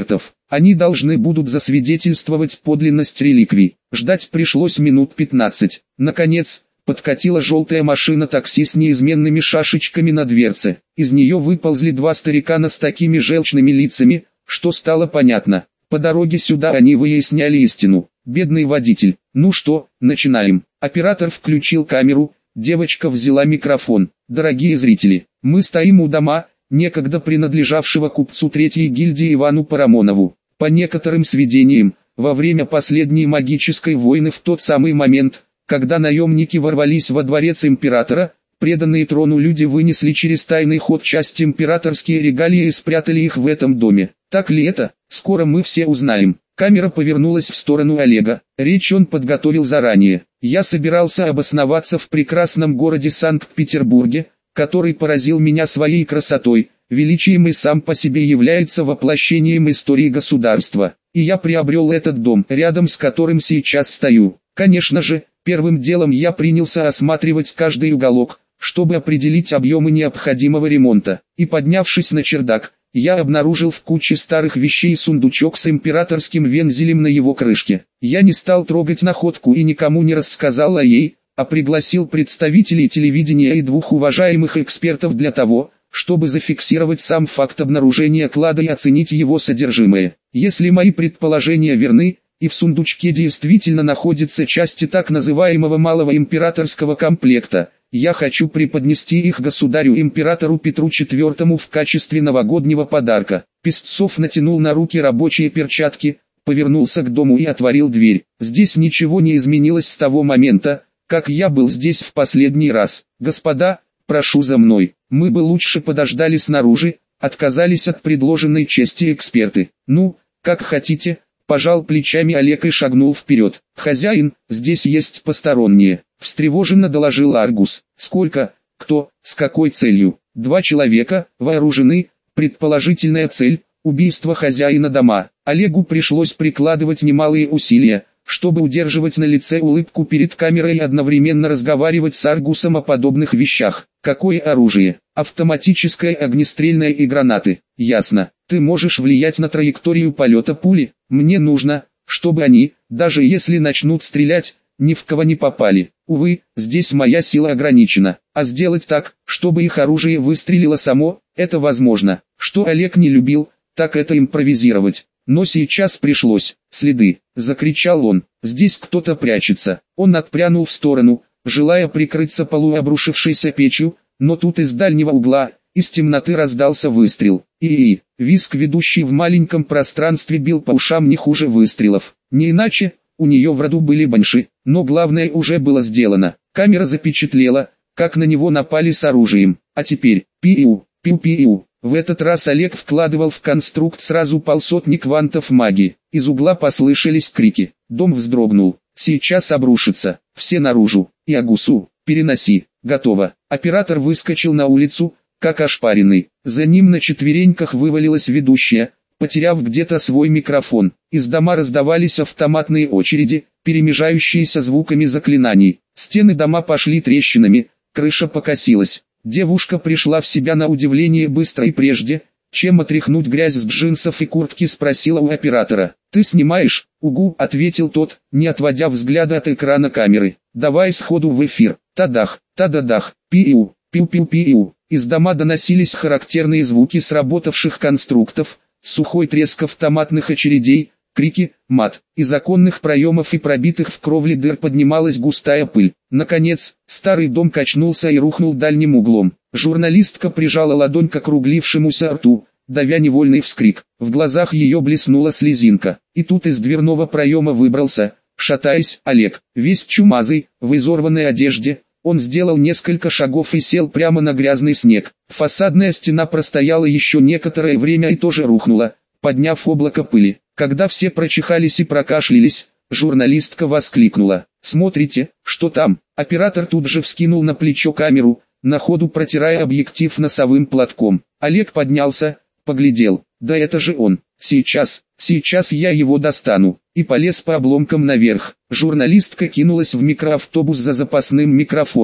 Они должны будут засвидетельствовать подлинность реликвий. Ждать пришлось минут 15. Наконец, подкатила желтая машина такси с неизменными шашечками на дверце. Из нее выползли два старикана с такими желчными лицами, что стало понятно. По дороге сюда они выясняли истину. Бедный водитель. Ну что, начинаем. Оператор включил камеру, девочка взяла микрофон. Дорогие зрители, мы стоим у дома, некогда принадлежавшего купцу Третьей гильдии Ивану Парамонову. По некоторым сведениям, во время последней магической войны в тот самый момент, когда наемники ворвались во дворец императора, преданные трону люди вынесли через тайный ход часть императорские регалии и спрятали их в этом доме. Так ли это? Скоро мы все узнаем. Камера повернулась в сторону Олега. Речь он подготовил заранее. Я собирался обосноваться в прекрасном городе Санкт-Петербурге, который поразил меня своей красотой, величием и сам по себе является воплощением истории государства. И я приобрел этот дом, рядом с которым сейчас стою. Конечно же, первым делом я принялся осматривать каждый уголок, чтобы определить объемы необходимого ремонта. И поднявшись на чердак, я обнаружил в куче старых вещей сундучок с императорским вензелем на его крышке. Я не стал трогать находку и никому не рассказал о ей, а пригласил представителей телевидения и двух уважаемых экспертов для того, чтобы зафиксировать сам факт обнаружения клада и оценить его содержимое. Если мои предположения верны, и в сундучке действительно находятся части так называемого малого императорского комплекта, я хочу преподнести их государю-императору Петру IV в качестве новогоднего подарка. Песцов натянул на руки рабочие перчатки, повернулся к дому и отворил дверь. Здесь ничего не изменилось с того момента, как я был здесь в последний раз. Господа, прошу за мной. Мы бы лучше подождали снаружи, отказались от предложенной чести эксперты. Ну, как хотите. Пожал плечами Олег и шагнул вперед. «Хозяин, здесь есть посторонние», — встревоженно доложил Аргус. «Сколько? Кто? С какой целью?» «Два человека, вооружены, предположительная цель — убийство хозяина дома». Олегу пришлось прикладывать немалые усилия, чтобы удерживать на лице улыбку перед камерой и одновременно разговаривать с Аргусом о подобных вещах. «Какое оружие? Автоматическое огнестрельное и гранаты. Ясно. Ты можешь влиять на траекторию полета пули. Мне нужно, чтобы они, даже если начнут стрелять, ни в кого не попали. Увы, здесь моя сила ограничена. А сделать так, чтобы их оружие выстрелило само, это возможно. Что Олег не любил, так это импровизировать. Но сейчас пришлось. Следы!» — закричал он. «Здесь кто-то прячется». Он отпрянул в сторону, желая прикрыться полуобрушившейся печью, но тут из дальнего угла, из темноты раздался выстрел. И визг, ведущий в маленьком пространстве, бил по ушам не хуже выстрелов. Не иначе, у нее в роду были банши, но главное уже было сделано. Камера запечатлела, как на него напали с оружием. А теперь, пиу-пиу. В этот раз Олег вкладывал в конструкт сразу полсотни квантов магии. Из угла послышались крики. Дом вздрогнул. «Сейчас обрушится. Все наружу. И Агусу, переноси. Готово». Оператор выскочил на улицу, как ошпаренный. За ним на четвереньках вывалилась ведущая, потеряв где-то свой микрофон. Из дома раздавались автоматные очереди, перемежающиеся звуками заклинаний. Стены дома пошли трещинами, крыша покосилась. Девушка пришла в себя на удивление быстро и прежде, чем отряхнуть грязь с джинсов и куртки, спросила у оператора. «Ты снимаешь?» «Угу», — ответил тот, не отводя взгляда от экрана камеры. «Давай сходу в эфир». Тадах, тададах, пиу, пиу-пиу-пиу. Из дома доносились характерные звуки сработавших конструктов, сухой треск автоматных очередей, крики, мат. Из оконных проемов и пробитых в кровле дыр поднималась густая пыль. Наконец, старый дом качнулся и рухнул дальним углом. Журналистка прижала ладонь к округлившемуся рту, давя невольный вскрик. В глазах ее блеснула слезинка. И тут из дверного проема выбрался, шатаясь, Олег, весь чумазый, в изорванной одежде. Он сделал несколько шагов и сел прямо на грязный снег. Фасадная стена простояла еще некоторое время и тоже рухнула, подняв облако пыли. Когда все прочихались и прокашлялись, журналистка воскликнула: «Смотрите, что там?» Оператор тут же вскинул на плечо камеру, на ходу протирая объектив носовым платком. Олег поднялся, поглядел. «Да это же он! Сейчас я его достану!» И полез по обломкам наверх. Журналистка кинулась в микроавтобус за запасным микрофоном.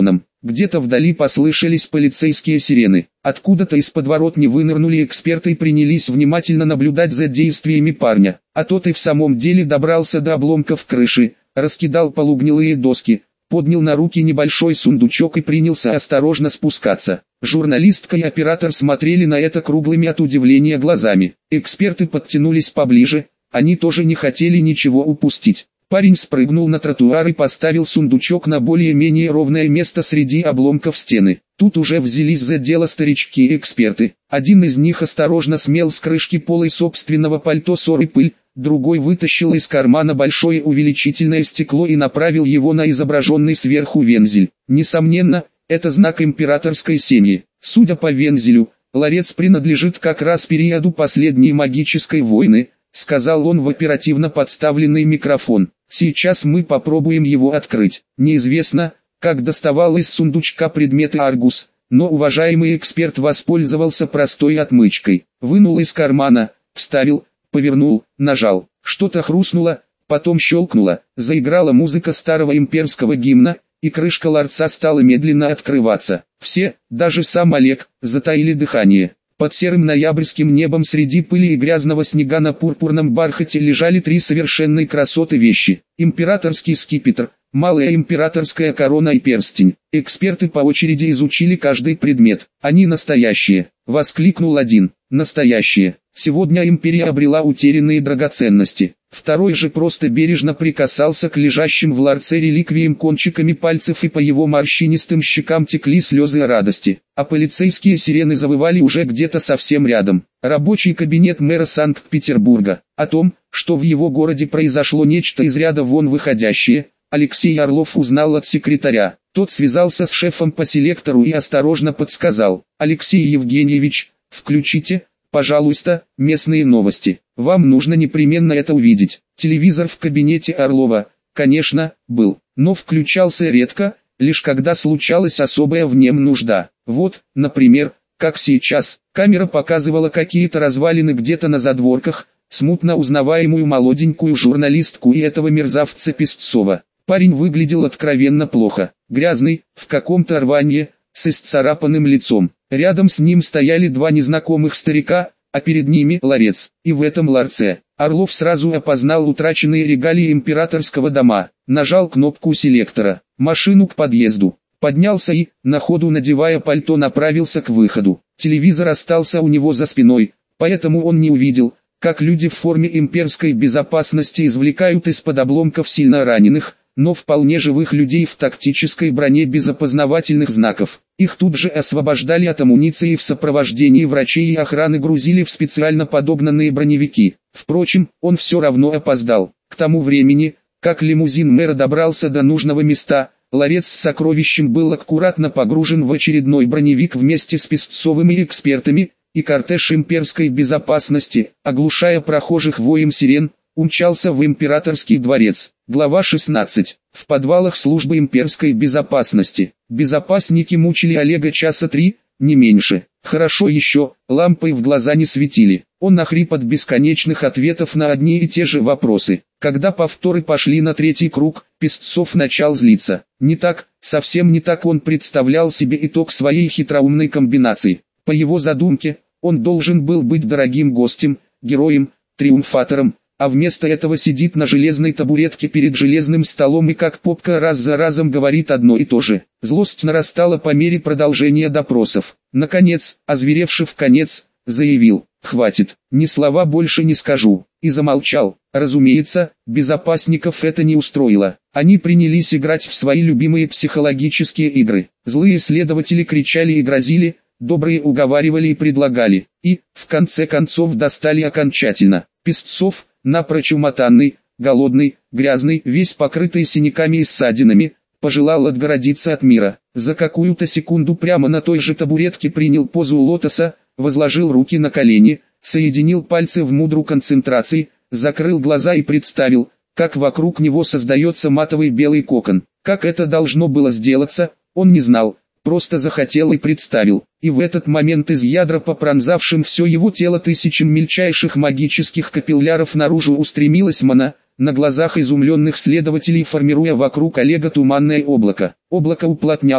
Где-то вдали послышались полицейские сирены. Откуда-то из подворотни вынырнули эксперты и принялись внимательно наблюдать за действиями парня. А тот и в самом деле добрался до обломков крыши, раскидал полугнилые доски, поднял на руки небольшой сундучок и принялся осторожно спускаться. Журналистка и оператор смотрели на это круглыми от удивления глазами. Эксперты подтянулись поближе, они тоже не хотели ничего упустить. Парень спрыгнул на тротуар и поставил сундучок на более-менее ровное место среди обломков стены. Тут уже взялись за дело старички и эксперты. Один из них осторожно смел с крышки полой собственного пальто сор и пыль, другой вытащил из кармана большое увеличительное стекло и направил его на изображенный сверху вензель. Несомненно, это знак императорской семьи. Судя по вензелю, ларец принадлежит как раз периоду последней магической войны, сказал он в оперативно подставленный микрофон. Сейчас мы попробуем его открыть. Неизвестно, как доставал из сундучка предметы Аргус, но уважаемый эксперт воспользовался простой отмычкой. Вынул из кармана, вставил, повернул, нажал. Что-то хрустнуло, потом щелкнуло, заиграла музыка старого имперского гимна, и крышка ларца стала медленно открываться. Все, даже сам Олег, затаили дыхание. Под серым ноябрьским небом среди пыли и грязного снега на пурпурном бархате лежали три совершенной красоты вещи. Императорский скипетр, малая императорская корона и перстень. Эксперты по очереди изучили каждый предмет. «Они настоящие», — воскликнул один. «Настоящие. Сегодня империя обрела утерянные драгоценности». Второй же просто бережно прикасался к лежащим в ларце реликвиям кончиками пальцев, и по его морщинистым щекам текли слезы радости. А полицейские сирены завывали уже где-то совсем рядом. Рабочий кабинет мэра Санкт-Петербурга. О том, что в его городе произошло нечто из ряда вон выходящее, Алексей Орлов узнал от секретаря. Тот связался с шефом по селектору и осторожно подсказал: «Алексей Евгеньевич, включите, пожалуйста, местные новости. Вам нужно непременно это увидеть». Телевизор в кабинете Орлова, конечно, был, но включался редко, лишь когда случалась особая в нем нужда. Вот, например, как сейчас, камера показывала какие-то развалины где-то на задворках, смутно узнаваемую молоденькую журналистку и этого мерзавца Песцова. Парень выглядел откровенно плохо, грязный, в каком-то рванье, с исцарапанным лицом. Рядом с ним стояли два незнакомых старика, а перед ними ларец. И в этом ларце Орлов сразу опознал утраченные регалии императорского дома. Нажал кнопку селектора, машину к подъезду, поднялся и, на ходу надевая пальто, направился к выходу. Телевизор остался у него за спиной, поэтому он не увидел, как люди в форме имперской безопасности извлекают из-под обломков сильно раненых, но вполне живых людей в тактической броне без опознавательных знаков. Их тут же освобождали от амуниции и в сопровождении врачей и охраны грузили в специально подогнанные броневики. Впрочем, он все равно опоздал. К тому времени, как лимузин мэра добрался до нужного места, ларец с сокровищем был аккуратно погружен в очередной броневик вместе с Песцовым и экспертами, и кортеж имперской безопасности, оглушая прохожих воем сирен, умчался в императорский дворец. Глава 16. В подвалах службы имперской безопасности. Безопасники мучили Олега часа 3, не меньше. Хорошо еще, лампой в глаза не светили. Он нахрип от бесконечных ответов на одни и те же вопросы. Когда повторы пошли на третий круг, Песцов начал злиться. Не так, совсем не так он представлял себе итог своей хитроумной комбинации. По его задумке, он должен был быть дорогим гостем, героем, триумфатором, а вместо этого сидит на железной табуретке перед железным столом и как попка раз за разом говорит одно и то же. Злость нарастала по мере продолжения допросов. Наконец, озверевший в конец, заявил: «Хватит, ни слова больше не скажу», и замолчал. Разумеется, безопасников это не устроило. Они принялись играть в свои любимые психологические игры. Злые следователи кричали и грозили, добрые уговаривали и предлагали, и, в конце концов, достали окончательно. Песцов, напрочь умотанный, голодный, грязный, весь покрытый синяками и ссадинами, пожелал отгородиться от мира. За какую-то секунду прямо на той же табуретке принял позу лотоса, возложил руки на колени, соединил пальцы в мудру концентрации, закрыл глаза и представил, как вокруг него создается матовый белый кокон. Как это должно было сделаться, он не знал, просто захотел и представил. И в этот момент из ядра, попронзавшим все его тело тысячам мельчайших магических капилляров, наружу устремилась мана, на глазах изумленных следователей формируя вокруг Олега туманное облако. Облако уплотнялось,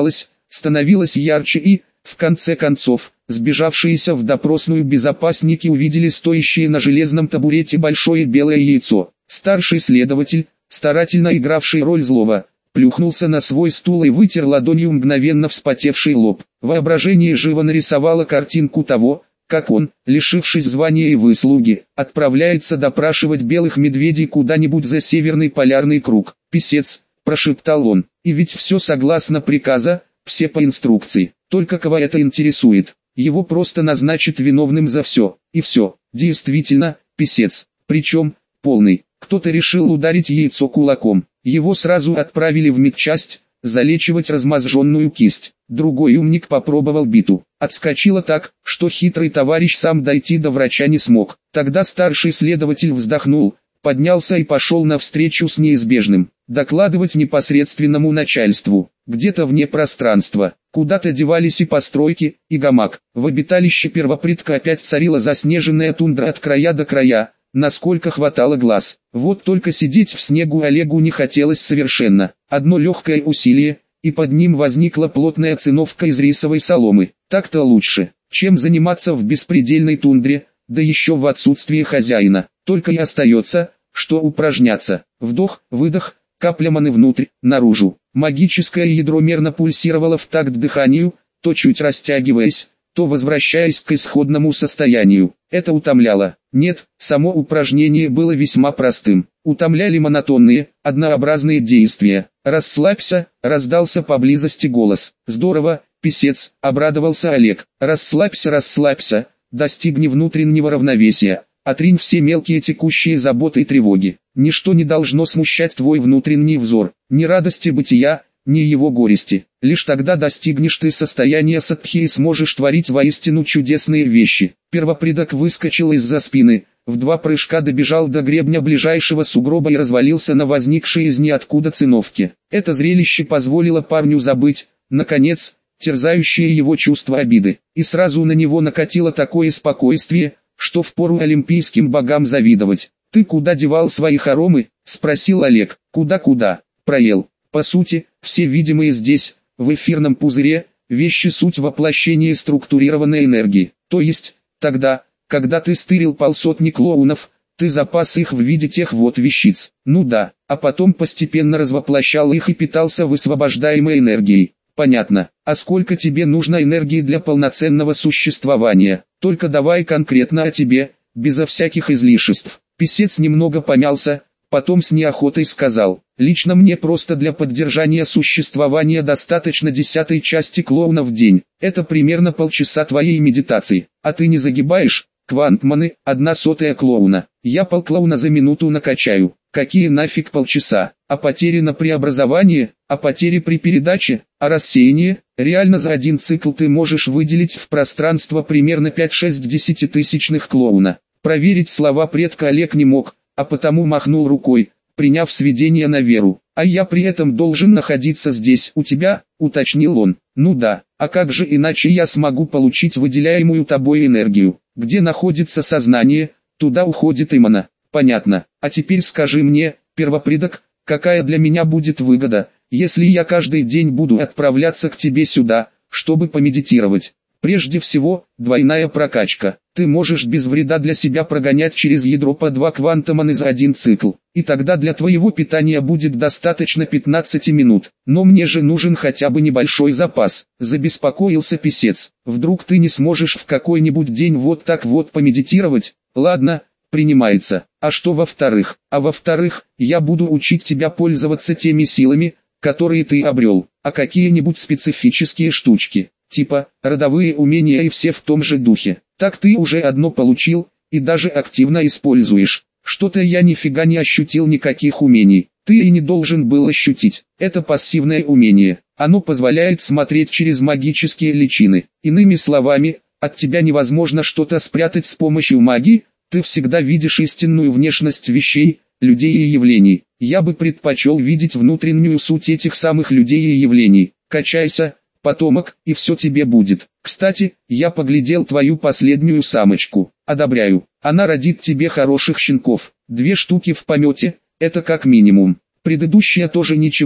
становилось ярче и, в конце концов, сбежавшиеся в допросную безопасники увидели стоящее на железном табурете большое белое яйцо. Старший следователь, старательно игравший роль злого, плюхнулся на свой стул и вытер ладонью мгновенно вспотевший лоб. Воображение живо нарисовало картинку того, как он, лишившись звания и выслуги, отправляется допрашивать белых медведей куда-нибудь за Северный полярный круг. «Писец», – прошептал он, – «и ведь все согласно приказа, все по инструкции, только кого это интересует, его просто назначат виновным за все, и все». Действительно, писец, причем, полный. Кто-то решил ударить яйцо кулаком, его сразу отправили в медчасть, залечивать размозженную кисть. Другой умник попробовал биту, отскочила так, что хитрый товарищ сам дойти до врача не смог. Тогда старший следователь вздохнул, поднялся и пошел навстречу с неизбежным, докладывать непосредственному начальству. Где-то вне пространства, куда-то девались и постройки, и гамак. В обиталище первопредка опять царила заснеженная тундра от края до края, насколько хватало глаз. Вот только сидеть в снегу Олегу не хотелось совершенно. Одно легкое усилие, и под ним возникла плотная циновка из рисовой соломы. Так-то лучше, чем заниматься в беспредельной тундре, да еще в отсутствие хозяина. Только и остается, что упражняться. Вдох, выдох, капля маны внутрь, наружу. Магическое ядро мерно пульсировало в такт дыханию, то чуть растягиваясь, то возвращаясь к исходному состоянию. Это утомляло. Нет, само упражнение было весьма простым. Утомляли монотонные, однообразные действия. «Расслабься», — раздался поблизости голос. «Здорово, писец», — обрадовался Олег. «Расслабься, расслабься, достигни внутреннего равновесия, отринь все мелкие текущие заботы и тревоги. Ничто не должно смущать твой внутренний взор, ни радости бытия, ни его горести. Лишь тогда достигнешь ты состояния садхи и сможешь творить воистину чудесные вещи». Первопредок выскочил из-за спины, в 2 прыжка добежал до гребня ближайшего сугроба и развалился на возникшей из ниоткуда циновке. Это зрелище позволило парню забыть, наконец, терзающее его чувство обиды, и сразу на него накатило такое спокойствие, что впору олимпийским богам завидовать. «Ты куда девал свои хоромы?» – спросил Олег. «Куда-куда? Проел. По сути, все видимые здесь, в эфирном пузыре, вещи суть воплощения структурированной энергии. То есть, тогда, когда ты стырил 500 клоунов, ты запас их в виде тех вот вещиц. Ну да, а потом постепенно развоплощал их и питался высвобождаемой энергией. Понятно. А сколько тебе нужно энергии для полноценного существования? Только давай конкретно о тебе, безо всяких излишеств». Писец немного помялся, потом с неохотой сказал: «Лично мне просто для поддержания существования достаточно 10-й части клоуна в день. Это примерно полчаса твоей медитации. А ты не загибаешь? Квантманы, 1/100 клоуна. Я полклоуна за минуту накачаю. Какие нафиг полчаса? А потери на преобразование? А потери при передаче? А рассеяние? Реально за один цикл ты можешь выделить в пространство примерно 5-6 десятитысячных клоуна». Проверить слова предка Олег не мог, а потому махнул рукой, приняв сведения на веру. «А я при этом должен находиться здесь у тебя?» – уточнил он. «Ну да, а как же иначе я смогу получить выделяемую тобой энергию? Где находится сознание, туда уходит и мана». «Понятно. А теперь скажи мне, первопредок, какая для меня будет выгода, если я каждый день буду отправляться к тебе сюда, чтобы помедитировать?» «Прежде всего, двойная прокачка. Ты можешь без вреда для себя прогонять через ядро по 2 квантоманы за один цикл, и тогда для твоего питания будет достаточно 15 минут. Но мне же нужен хотя бы небольшой запас», – забеспокоился писец. «Вдруг ты не сможешь в какой-нибудь день вот так вот помедитировать?» «Ладно, принимается. А что во-вторых?» «А во-вторых, я буду учить тебя пользоваться теми силами, которые ты обрел, а какие-нибудь специфические штучки, типа родовые умения и все в том же духе. Так ты уже одно получил, и даже активно используешь. Что-то я нифига не ощутил никаких умений. Ты и не должен был ощутить. Это пассивное умение. Оно позволяет смотреть через магические личины. Иными словами, от тебя невозможно что-то спрятать с помощью магии. Ты всегда видишь истинную внешность вещей, людей и явлений. Я бы предпочел видеть внутреннюю суть этих самых людей и явлений. Качайся, потомок, и все тебе будет. Кстати, я поглядел твою последнюю самочку. Одобряю. Она родит тебе хороших щенков. 2 штуки в помете, это как минимум. Предыдущая тоже ничего,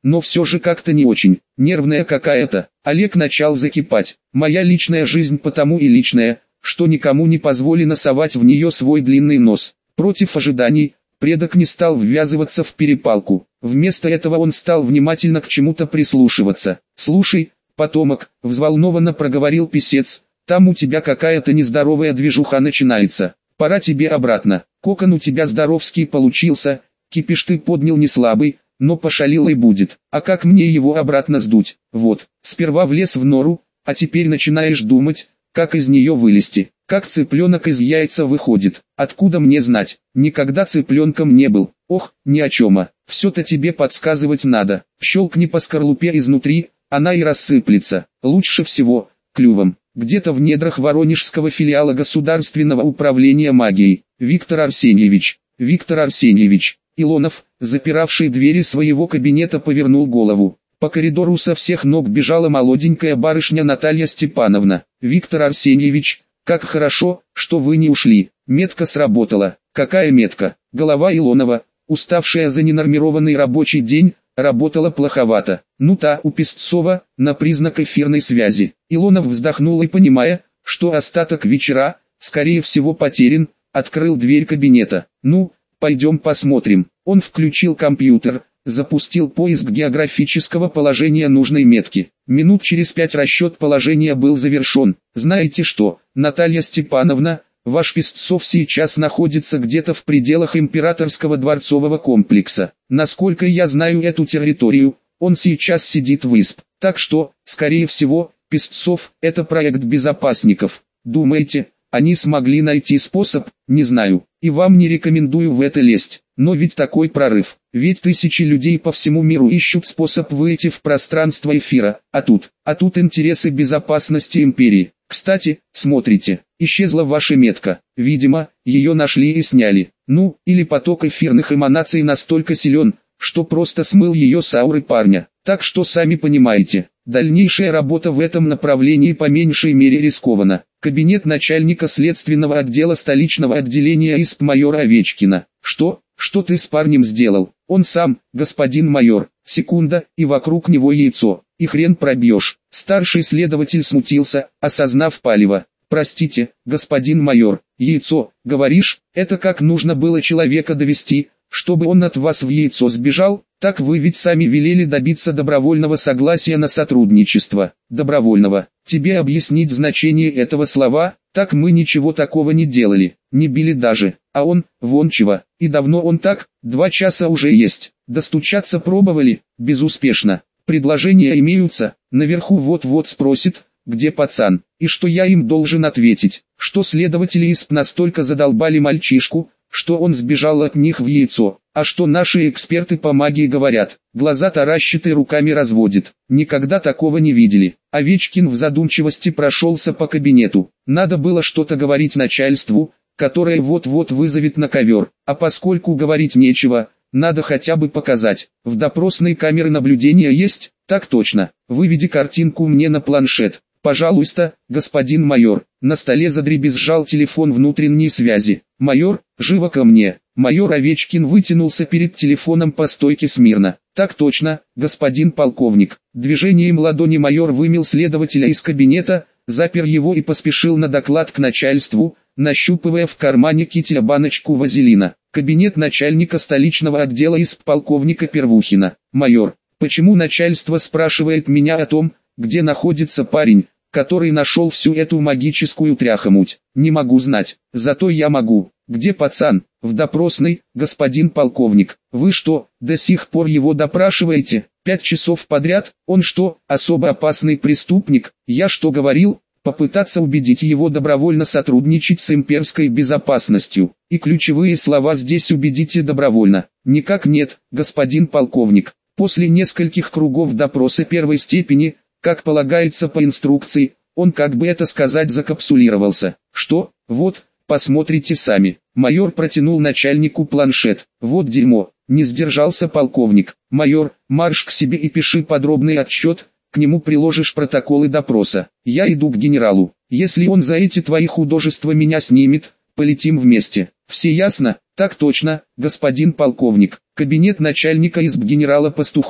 но все же как-то не очень, нервная какая-то. Олег начал закипать. Моя личная жизнь потому и личная, что никому не позволено совать в нее свой длинный нос. Против ожиданий, предок не стал ввязываться в перепалку. Вместо этого он стал внимательно к чему-то прислушиваться. «Слушай, потомок», — взволнованно проговорил писец, — «там у тебя какая-то нездоровая движуха начинается. Пора тебе обратно. Кокон у тебя здоровский получился, кипиш ты поднял не слабый, но пошалилой будет. А как мне его обратно сдуть? Вот, сперва влез в нору, а теперь начинаешь думать, как из нее вылезти. Как цыпленок из яйца выходит. Откуда мне знать? Никогда цыпленком не был. Ох, ни о чем. Все-то тебе подсказывать надо. Щелкни по скорлупе изнутри, она и рассыплется. Лучше всего клювом. Где-то в недрах Воронежского филиала Государственного управления магией. Виктор Арсеньевич. Виктор Арсеньевич. Илонов, запиравший двери своего кабинета, повернул голову. По коридору со всех ног бежала молоденькая барышня Наталья Степановна. «Виктор Арсеньевич, как хорошо, что вы не ушли. Метка сработала». «Какая метка?» Голова Илонова, уставшая за ненормированный рабочий день, работала плоховато. «Ну та у Песцова, на признак эфирной связи». Илонов вздохнул и, понимая, что остаток вечера, скорее всего, потерян, открыл дверь кабинета. «Ну, пойдем посмотрим». Он включил компьютер, запустил поиск географического положения нужной метки. Минут через 5 расчет положения был завершен. «Знаете что, Наталья Степановна, ваш Песцов сейчас находится где-то в пределах императорского дворцового комплекса. Насколько я знаю эту территорию, он сейчас сидит в ИСП. Так что, скорее всего, Песцов – это проект безопасников. Думаете, они смогли найти способ? Не знаю. И вам не рекомендую в это лезть. Но ведь такой прорыв. Ведь тысячи людей по всему миру ищут способ выйти в пространство эфира. А тут интересы безопасности империи. Кстати, смотрите, исчезла ваша метка. Видимо, ее нашли и сняли. Ну, или поток эфирных эманаций настолько силен, что просто смыл ее с ауры парня. Так что сами понимаете, дальнейшая работа в этом направлении по меньшей мере рискована. Кабинет начальника следственного отдела столичного отделения ИСП майора Овечкина. Что ты с парнем сделал? Он сам, господин майор. Секунда, и вокруг него яйцо. И хрен пробьешь. Старший следователь смутился, осознав палево. Простите, господин майор, яйцо, говоришь, это как нужно было человека довести, чтобы он от вас в яйцо сбежал? Так вы ведь сами велели добиться добровольного согласия на сотрудничество. Добровольного. Тебе объяснить значение этого слова? Так мы ничего такого не делали, не били даже. А он, вон чего, и давно он так, 2 часа уже есть. Достучаться пробовали, безуспешно. Предложения имеются, наверху вот-вот спросит, где пацан, и что я им должен ответить, что следователи ИСП настолько задолбали мальчишку, что он сбежал от них в яйцо, а что наши эксперты по магии говорят, глаза таращит и руками разводит. Никогда такого не видели. Овечкин в задумчивости прошелся по кабинету. Надо было что-то говорить начальству, которое вот-вот вызовет на ковер, а поскольку говорить нечего, надо хотя бы показать. В допросной камеры наблюдения есть? Так точно. Выведи картинку мне на планшет. Пожалуйста, господин майор. На столе задребезжал телефон внутренней связи. Майор, живо ко мне. Майор Овечкин вытянулся перед телефоном по стойке смирно. Так точно, господин полковник. Движением ладони майор вымел следователя из кабинета, запер его и поспешил на доклад к начальству, нащупывая в кармане кителя баночку вазелина. Кабинет начальника столичного отдела ИСП полковника Первухина. Майор, почему начальство спрашивает меня о том, где находится парень, который нашел всю эту магическую тряхомуть? Не могу знать, зато я могу. Где пацан? В допросной, господин полковник. Вы что, до сих пор его допрашиваете? 5 часов подряд? Он что, особо опасный преступник? Я что говорил? Попытаться убедить его добровольно сотрудничать с имперской безопасностью. И ключевые слова здесь «убедите добровольно». Никак нет, господин полковник. После нескольких кругов допроса первой степени, как полагается по инструкции, он, как бы это сказать, закапсулировался. Что? Вот, посмотрите сами. Майор протянул начальнику планшет. Вот дерьмо, не сдержался полковник. Майор, марш к себе и пиши подробный отчет, к нему приложишь протоколы допроса. Я иду к генералу. Если он за эти твои художества меня снимет, полетим вместе. Все ясно? Так точно, господин полковник. Кабинет начальника ИСБ генерала Пастухова.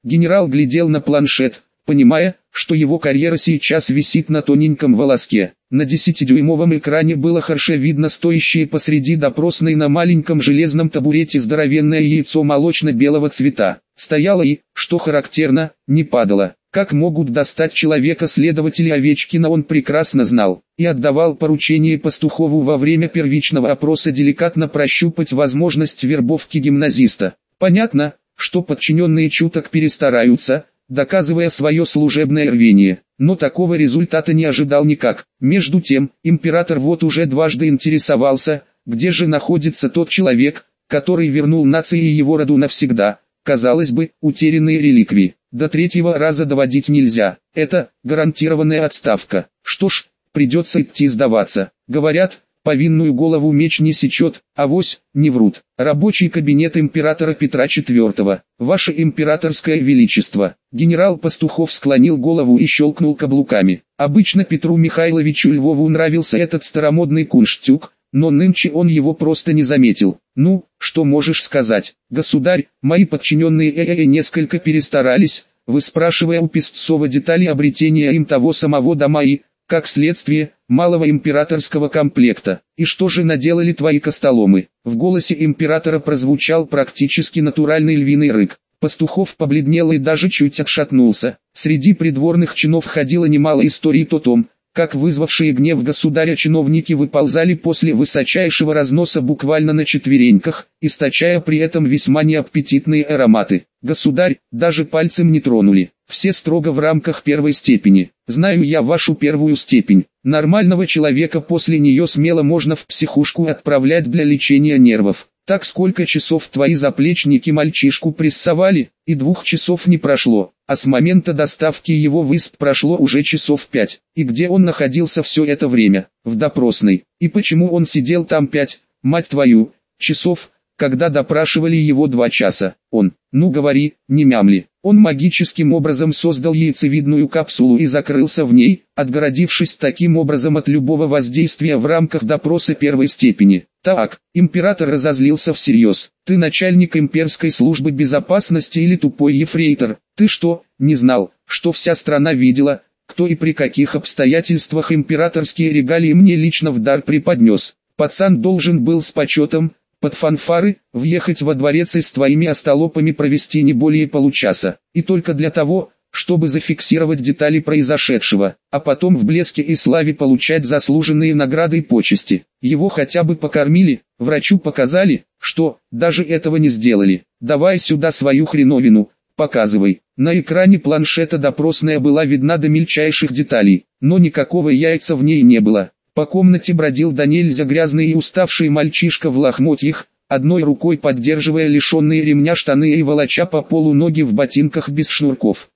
Генерал глядел на планшет, понимая, что его карьера сейчас висит на тоненьком волоске. На 10-дюймовом экране было хорошо видно стоящее посреди допросной на маленьком железном табурете здоровенное яйцо молочно-белого цвета. Стояло и, что характерно, не падало. Как могут достать человека следователи Овечкина, он прекрасно знал, и отдавал поручение Пастухову во время первичного опроса деликатно прощупать возможность вербовки гимназиста. Понятно, что подчиненные чуток перестараются, доказывая свое служебное рвение, но такого результата не ожидал никак. Между тем, император вот уже дважды интересовался, где же находится тот человек, который вернул нации и его роду навсегда, казалось бы, утерянные реликвии. До третьего раза доводить нельзя, это гарантированная отставка. Что ж, придется идти сдаваться. Говорят, повинную голову меч не сечет, авось, не врут. Рабочий кабинет императора Петра IV. Ваше императорское величество. Генерал Пастухов склонил голову и щелкнул каблуками. Обычно Петру Михайловичу Львову нравился этот старомодный кунштюк, но нынче он его просто не заметил. Ну, что можешь сказать, государь, мои подчиненные несколько перестарались, выспрашивая у Песцова детали обретения им того самого дома и, как следствие, малого императорского комплекта. И что же наделали твои костоломы? В голосе императора прозвучал практически натуральный львиный рык. Пастухов побледнел и даже чуть отшатнулся. Среди придворных чинов ходило немало историй о том, как вызвавшие гнев государя чиновники выползали после высочайшего разноса буквально на четвереньках, источая при этом весьма неаппетитные ароматы. Государь, даже пальцем не тронули. Все строго в рамках первой степени. Знаю я вашу первую степень. Нормального человека после нее смело можно в психушку отправлять для лечения нервов. Так сколько часов твои заплечники мальчишку прессовали, и 2 часов не прошло, а с момента доставки его в ИСП прошло уже часов 5. И где он находился все это время? В допросной. И почему он сидел там 5, мать твою, часов, когда допрашивали его 2 часа? Он, ну говори, не мямли. Он магическим образом создал яйцевидную капсулу и закрылся в ней, отгородившись таким образом от любого воздействия в рамках допроса первой степени. Так, император разозлился всерьез. Ты начальник имперской службы безопасности или тупой ефрейтор? Ты что, не знал, что вся страна видела, кто и при каких обстоятельствах императорские регалии мне лично в дар преподнес? Пацан должен был с почетом, под фанфары, въехать во дворец и с твоими остолопами провести не более получаса, и только для того, чтобы зафиксировать детали произошедшего, а потом в блеске и славе получать заслуженные награды и почести. Его хотя бы покормили, врачу показали, что, даже этого не сделали. Давай сюда свою хреновину, показывай. На экране планшета допросная была видна до мельчайших деталей, но никакого яйца в ней не было. По комнате бродил до нельзя грязный и уставший мальчишка в лохмотьях, одной рукой поддерживая лишенные ремня штаны и волоча по полу ноги в ботинках без шнурков.